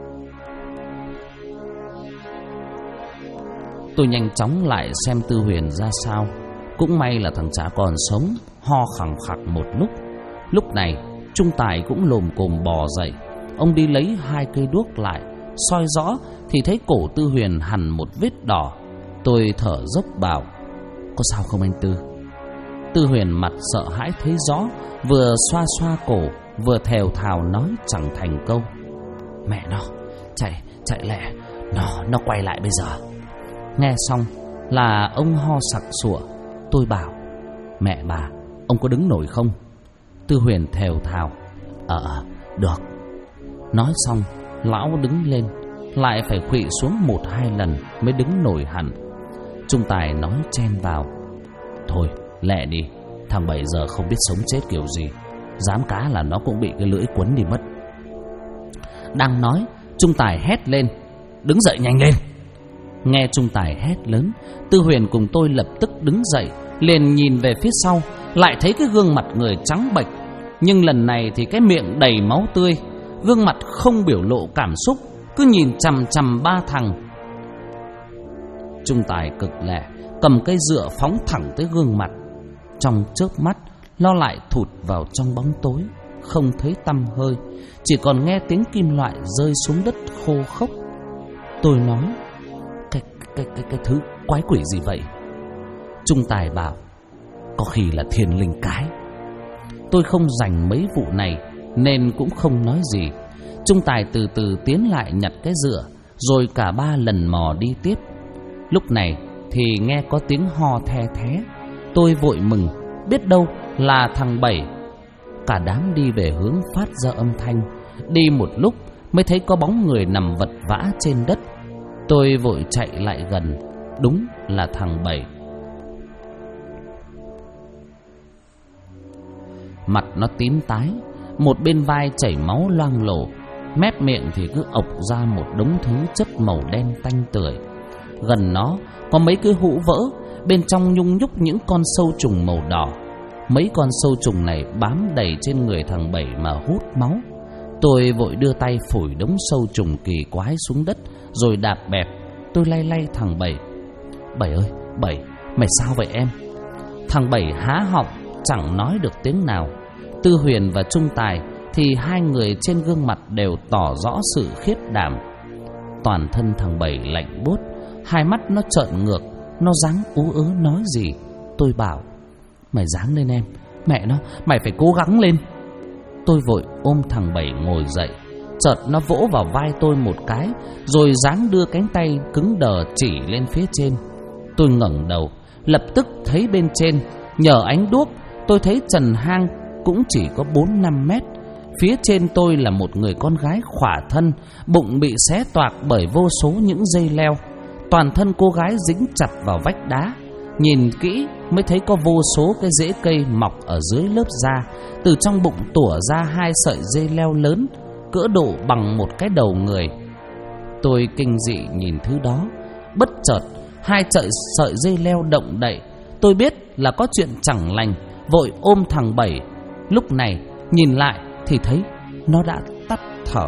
Tôi nhanh chóng lại xem Tư Huyền ra sao. Cũng may là thằng chả còn sống, ho khẳng khặc một lúc. Lúc này Trung Tài cũng lồm cồm bò dậy. Ông đi lấy 2 cây đuốc lại, soi rõ thì thấy cổ Tư Huyền hằn một vết đỏ. Tôi thở dốc bảo: "Có sao không anh Tư?" Tư Huyền mặt sợ hãi thấy rõ, vừa xoa xoa cổ, vừa thều thào nói chẳng thành câu: "Mẹ nó, chạy lẹ, nó quay lại bây giờ." Nghe xong là ông ho sặc sụa. Tôi bảo: "Mẹ bà, ông có đứng nổi không?" Tư Huyền thều thào: Được." Nói xong lão đứng lên, lại phải khuỵu xuống 1-2 lần mới đứng nổi hẳn. Trung Tài nói chen vào: "Thôi lẹ đi, thằng Bảy giờ không biết sống chết kiểu gì, dám cá là nó cũng bị cái lưỡi quấn đi mất." Đang nói, Trung Tài hét lên: "Đứng dậy nhanh lên!" Nghe Trung Tài hét lớn, Tư Huyền cùng tôi lập tức đứng dậy, liền nhìn về phía sau, lại thấy cái gương mặt người trắng bệch, nhưng lần này thì cái miệng đầy máu tươi, gương mặt không biểu lộ cảm xúc, cứ nhìn chằm chằm ba thằng. Trung Tài cực lẹ cầm cây dựa phóng thẳng tới gương mặt. Trong chớp mắt nó lại thụt vào trong bóng tối, không thấy tăm hơi, chỉ còn nghe tiếng kim loại rơi xuống đất khô khốc. Tôi nói: Cái thứ quái quỷ gì vậy?" Trung Tài bảo: "Có khi là thiên linh cái." Tôi không rành mấy vụ này nên cũng không nói gì. Trung Tài từ từ tiến lại nhặt cái dựa, rồi cả ba lần mò đi tiếp. Lúc này thì nghe có tiếng ho the thé. Tôi vội mừng, biết đâu là thằng Bảy. Cả đám đi về hướng phát ra âm thanh. Đi một lúc mới thấy có bóng người nằm vật vã trên đất. Tôi vội chạy lại gần. Đúng là thằng Bảy. Mặt nó tím tái, một bên vai chảy máu loang lổ, mép miệng thì cứ ộc ra một đống thứ chất màu đen tanh tưởi. Gần nó có mấy cái hũ vỡ, bên trong nhung nhúc những con sâu trùng màu đỏ. Mấy con sâu trùng này bám đầy trên người thằng Bảy mà hút máu. Tôi vội đưa tay phủi đống sâu trùng kỳ quái xuống đất, rồi đạp bẹp. Tôi lay lay thằng Bảy: "Bảy ơi, Bảy, mày sao vậy em?" Thằng Bảy há họng chẳng nói được tiếng nào. Tư Huyền và Trung Tài thì hai người trên gương mặt đều tỏ rõ sự khiếp đảm. Toàn thân thằng Bảy lạnh buốt, hai mắt nó trợn ngược, nó dáng ú ớ nói gì. Tôi bảo: "Mày ráng lên em, mẹ nó, mày phải cố gắng lên." Tôi vội ôm thằng Bảy ngồi dậy. Chợt nó vỗ vào vai tôi một cái, rồi dáng đưa cánh tay cứng đờ chỉ lên phía trên. Tôi ngẩng đầu, lập tức thấy bên trên, nhờ ánh đuốc, tôi thấy trần hang cũng chỉ có 4-5 mét. Phía trên tôi là một người con gái khỏa thân, bụng bị xé toạc bởi vô số những dây leo. Toàn thân cô gái dính chặt vào vách đá. Nhìn kỹ mới thấy có vô số cái rễ cây mọc ở dưới lớp da. Từ trong bụng tủa ra 2 sợi dây leo lớn, cỡ độ bằng một cái đầu người. Tôi kinh dị nhìn thứ đó. Bất chợt 2 sợi dây leo động đậy. Tôi biết là có chuyện chẳng lành, vội ôm thằng Bảy. Lúc này nhìn lại thì thấy nó đã tắt thở.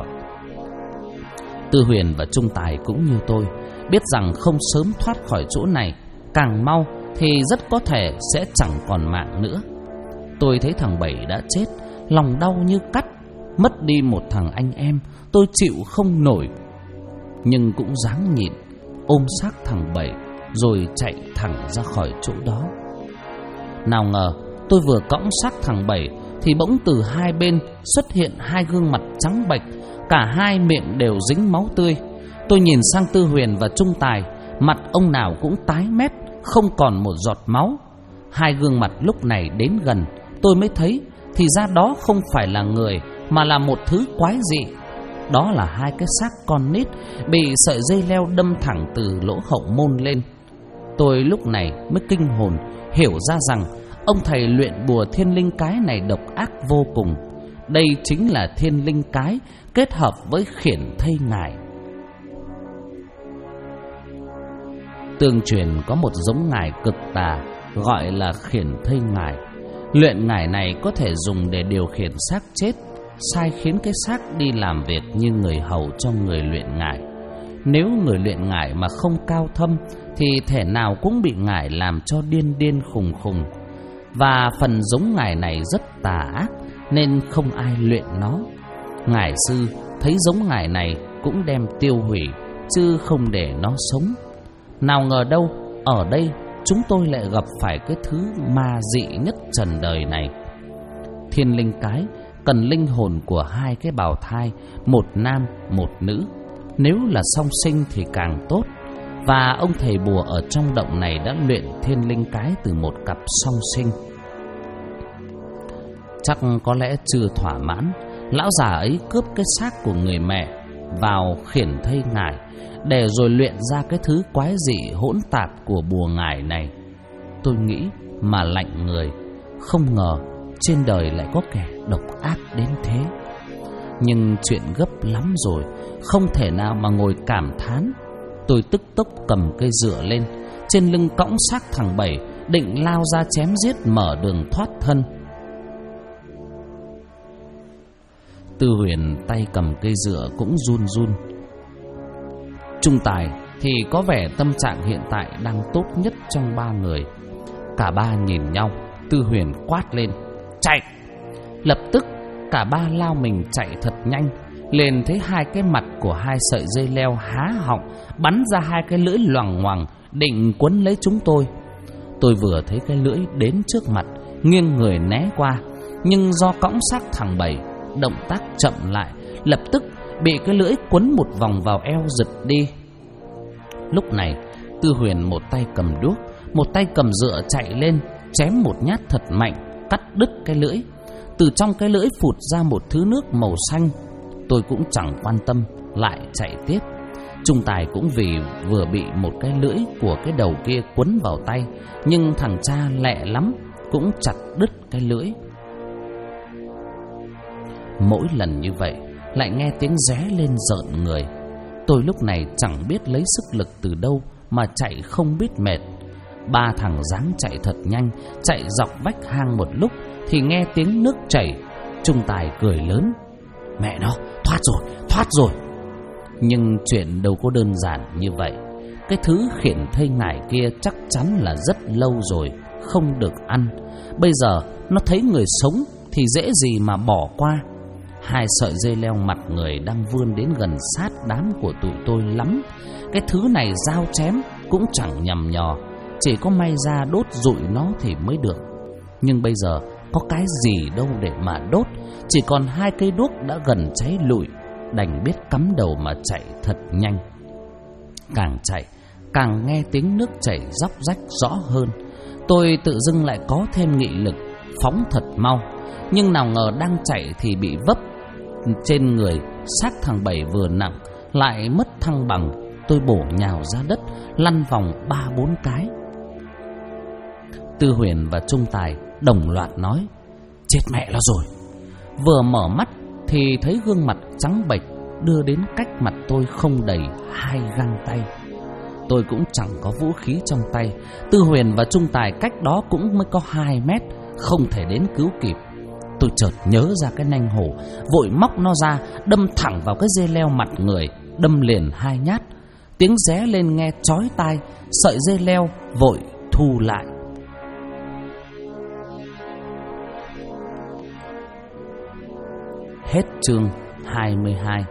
Tư Huyền và Trung Tài cũng như tôi, biết rằng không sớm thoát khỏi chỗ này, càng mau thì rất có thể sẽ chẳng còn mạng nữa. Tôi thấy thằng Bảy đã chết, lòng đau như cắt. Mất đi một thằng anh em, tôi chịu không nổi, nhưng cũng ráng nhịn, ôm xác thằng Bảy rồi chạy thẳng ra khỏi chỗ đó. Nào ngờ tôi vừa cõng xác thằng Bảy thì bỗng từ hai bên xuất hiện 2 gương mặt trắng bệch, cả hai miệng đều dính máu tươi. Tôi nhìn sang Tư Huyền và Trung Tài, mặt ông nào cũng tái mét, không còn một giọt máu. 2 gương mặt lúc này đến gần, tôi mới thấy thì ra đó không phải là người, mà là một thứ quái dị, đó là hai cái xác con nít bị sợi dây leo đâm thẳng từ lỗ hậu môn lên. Tôi lúc này mới kinh hồn, hiểu ra rằng ông thầy luyện bùa thiên linh cái này độc ác vô cùng. Đây chính là thiên linh cái kết hợp với khiển thây ngải. Tương truyền có một giống ngải cực tà gọi là khiển thây ngải. Luyện ngải này có thể dùng để điều khiển xác chết, sai khiến cái xác đi làm việc như người hầu cho người luyện ngải. Nếu người luyện ngải mà không cao thâm thì thể nào cũng bị ngải làm cho điên điên khùng khùng. Và phần giống ngải này rất tà ác nên không ai luyện nó. Ngải sư thấy giống ngải này cũng đem tiêu hủy, chứ không để nó sống. Nào ngờ đâu, ở đây chúng tôi lại gặp phải cái thứ ma dị nhất trần đời này. Thiên linh cái cần linh hồn của hai cái bào thai, một nam một nữ. Nếu là song sinh thì càng tốt. Và ông thầy bùa ở trong động này đã luyện thiên linh cái từ một cặp song sinh. Chắc có lẽ chưa thỏa mãn, lão già ấy cướp cái xác của người mẹ vào khiển thây ngải, để rồi luyện ra cái thứ quái dị hỗn tạp của bùa ngải này. Tôi nghĩ mà lạnh người, không ngờ trên đời lại có kẻ độc ác đến thế. Nhưng chuyện gấp lắm rồi, không thể nào mà ngồi cảm thán. Tôi tức tốc cầm cây dựa lên, trên lưng cõng xác thằng Bảy, định lao ra chém giết mở đường thoát thân. Tư Huyền tay cầm cây dựa cũng run run. Trung Tài thì có vẻ tâm trạng hiện tại đang tốt nhất trong ba người. Cả ba nhìn nhau, Tư Huyền quát lên: chạy! Lập tức cả ba lao mình chạy thật nhanh. Liền thấy hai cái mặt của hai sợi dây leo há họng, bắn ra hai cái lưỡi loằng ngoằng định quấn lấy chúng tôi. Tôi vừa thấy cái lưỡi đến trước mặt, nghiêng người né qua, nhưng do cõng xác thằng Bảy, động tác chậm lại, lập tức bị cái lưỡi quấn một vòng vào eo giật đi. Lúc này Tư Huyền một tay cầm đuốc, một tay cầm dựa chạy lên, chém một nhát thật mạnh, cắt đứt cái lưỡi. Từ trong cái lưỡi phụt ra một thứ nước màu xanh. Tôi cũng chẳng quan tâm, lại chạy tiếp. Trung Tài cũng vì vừa bị một cái lưỡi của cái đầu kia quấn vào tay, nhưng thằng cha lẹ lắm, cũng chặt đứt cái lưỡi. Mỗi lần như vậy lại nghe tiếng ré lên rợn người. Tôi lúc này chẳng biết lấy sức lực từ đâu mà chạy không biết mệt. Ba thằng dáng chạy thật nhanh, chạy dọc vách hang một lúc thì nghe tiếng nước chảy. Trung Tài cười lớn: mẹ nó, thoát rồi, thoát rồi. Nhưng chuyện đâu có đơn giản như vậy. Cái thứ khiển thây ngải kia chắc chắn là rất lâu rồi không được ăn. Bây giờ nó thấy người sống thì dễ gì mà bỏ qua. Hai sợi dây leo mặt người đang vươn đến gần sát đám của tụi tôi lắm. Cái thứ này dao chém cũng chẳng nhằm nhò, chỉ có may ra đốt rụi nó thì mới được. Nhưng bây giờ có cái gì đâu để mà đốt, chỉ còn hai cây đuốc đã gần cháy lụi, đành biết cắm đầu mà chạy thật nhanh. Càng chạy càng nghe tiếng nước chảy róc rách rõ hơn. Tôi tự dưng lại có thêm nghị lực, phóng thật mau. Nhưng nào ngờ đang chạy thì bị vấp trên người. Xác thằng Bảy vừa nặng lại mất thăng bằng. Tôi bổ nhào ra đất, lăn vòng 3-4 cái. Tư Huyền và Trung Tài đồng loạt nói: chết mẹ nó rồi. Vừa mở mắt thì thấy gương mặt trắng bệch đưa đến cách mặt tôi không đầy 2 găng tay. Tôi cũng chẳng có vũ khí trong tay. Tư Huyền và Trung Tài cách đó cũng mới có 2 mét, không thể đến cứu kịp. Tôi chợt nhớ ra cái nanh hổ, vội móc nó ra, đâm thẳng vào cái dây leo mặt người, đâm liền 2 nhát. Tiếng ré lên nghe chói tai, sợi dây leo vội thu lại. Hết chương 22.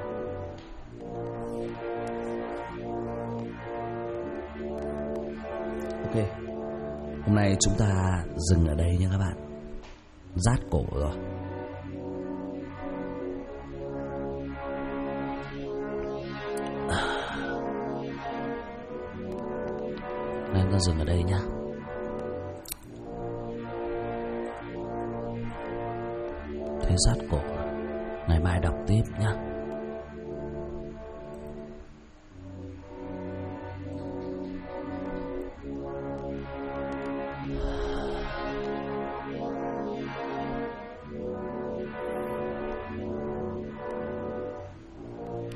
Ok, hôm nay chúng ta dừng ở đây nha các bạn. Rát cổ rồi. Nên ta dừng ở đây nhá. Thấy rát cổ, ngày mai đọc tiếp nhá.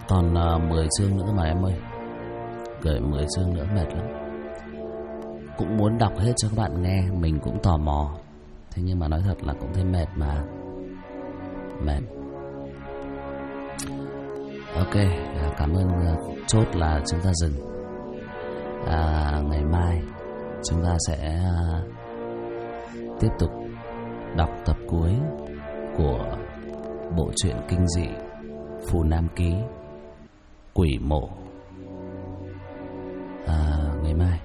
Còn 10 chương nữa mà em ơi. Gửi 10 chương nữa mệt lắm. Cũng muốn đọc hết cho các bạn nghe, mình cũng tò mò. Thế nhưng mà nói thật là cũng thấy mệt mà. Mệt. Ok, cảm ơn. Chốt là chúng ta dừng. Ngày mai chúng ta sẽ tiếp tục đọc tập cuối của bộ truyện kinh dị Phù Nam Ký, Quỷ Mộ. Ngày mai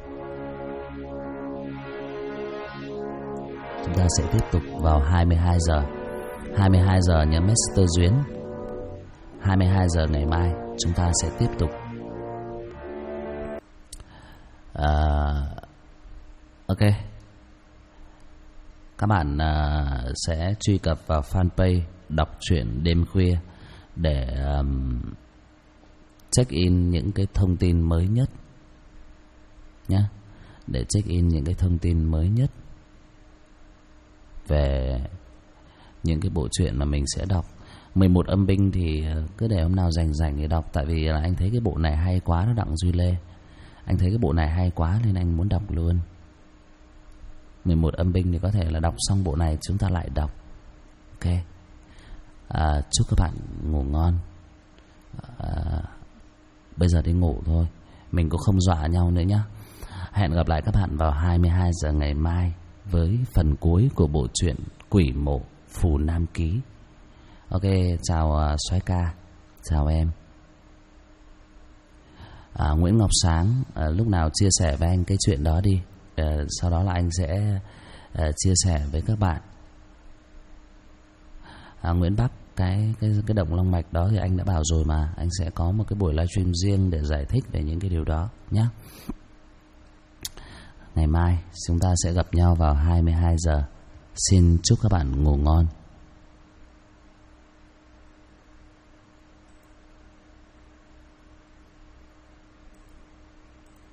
chúng ta sẽ tiếp tục vào 22 giờ. 22 giờ nhớ Master Duyến. 22 giờ ngày mai chúng ta sẽ tiếp tục. Ok. Các bạn sẽ truy cập vào fanpage Đọc Truyện Đêm Khuya để check in những cái thông tin mới nhất nhé. Để check in những cái thông tin mới nhất về những cái bộ truyện mà mình sẽ đọc. 11 âm binh thì cứ để hôm nào rảnh để đọc. Tại vì là anh thấy cái bộ này hay quá, nó Đặng Duy Lê. Anh thấy cái bộ này hay quá nên anh muốn đọc luôn. 11 âm binh thì có thể là đọc xong bộ này chúng ta lại đọc. Ok. Chúc các bạn ngủ ngon. Bây giờ đi ngủ thôi. Mình cũng không dọa nhau nữa nhá. Hẹn gặp lại các bạn vào 22 giờ ngày mai với phần cuối của bộ truyện Quỷ Mộ Phù Nam Ký. Ok, chào soái ca. Chào em. Nguyễn Ngọc Sáng, lúc nào chia sẻ với anh cái chuyện đó đi. Sau đó là anh sẽ chia sẻ với các bạn. Nguyễn Bắc, cái động long mạch đó thì anh đã bảo rồi mà. Anh sẽ có một cái buổi livestream riêng để giải thích về những cái điều đó nhé. Ngày mai chúng ta sẽ gặp nhau vào 22 giờ. Xin chúc các bạn ngủ ngon.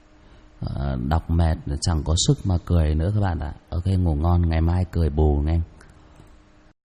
Đọc mệt chẳng có sức mà cười nữa các bạn ạ. Ok, ngủ ngon, ngày mai cười bù nghe.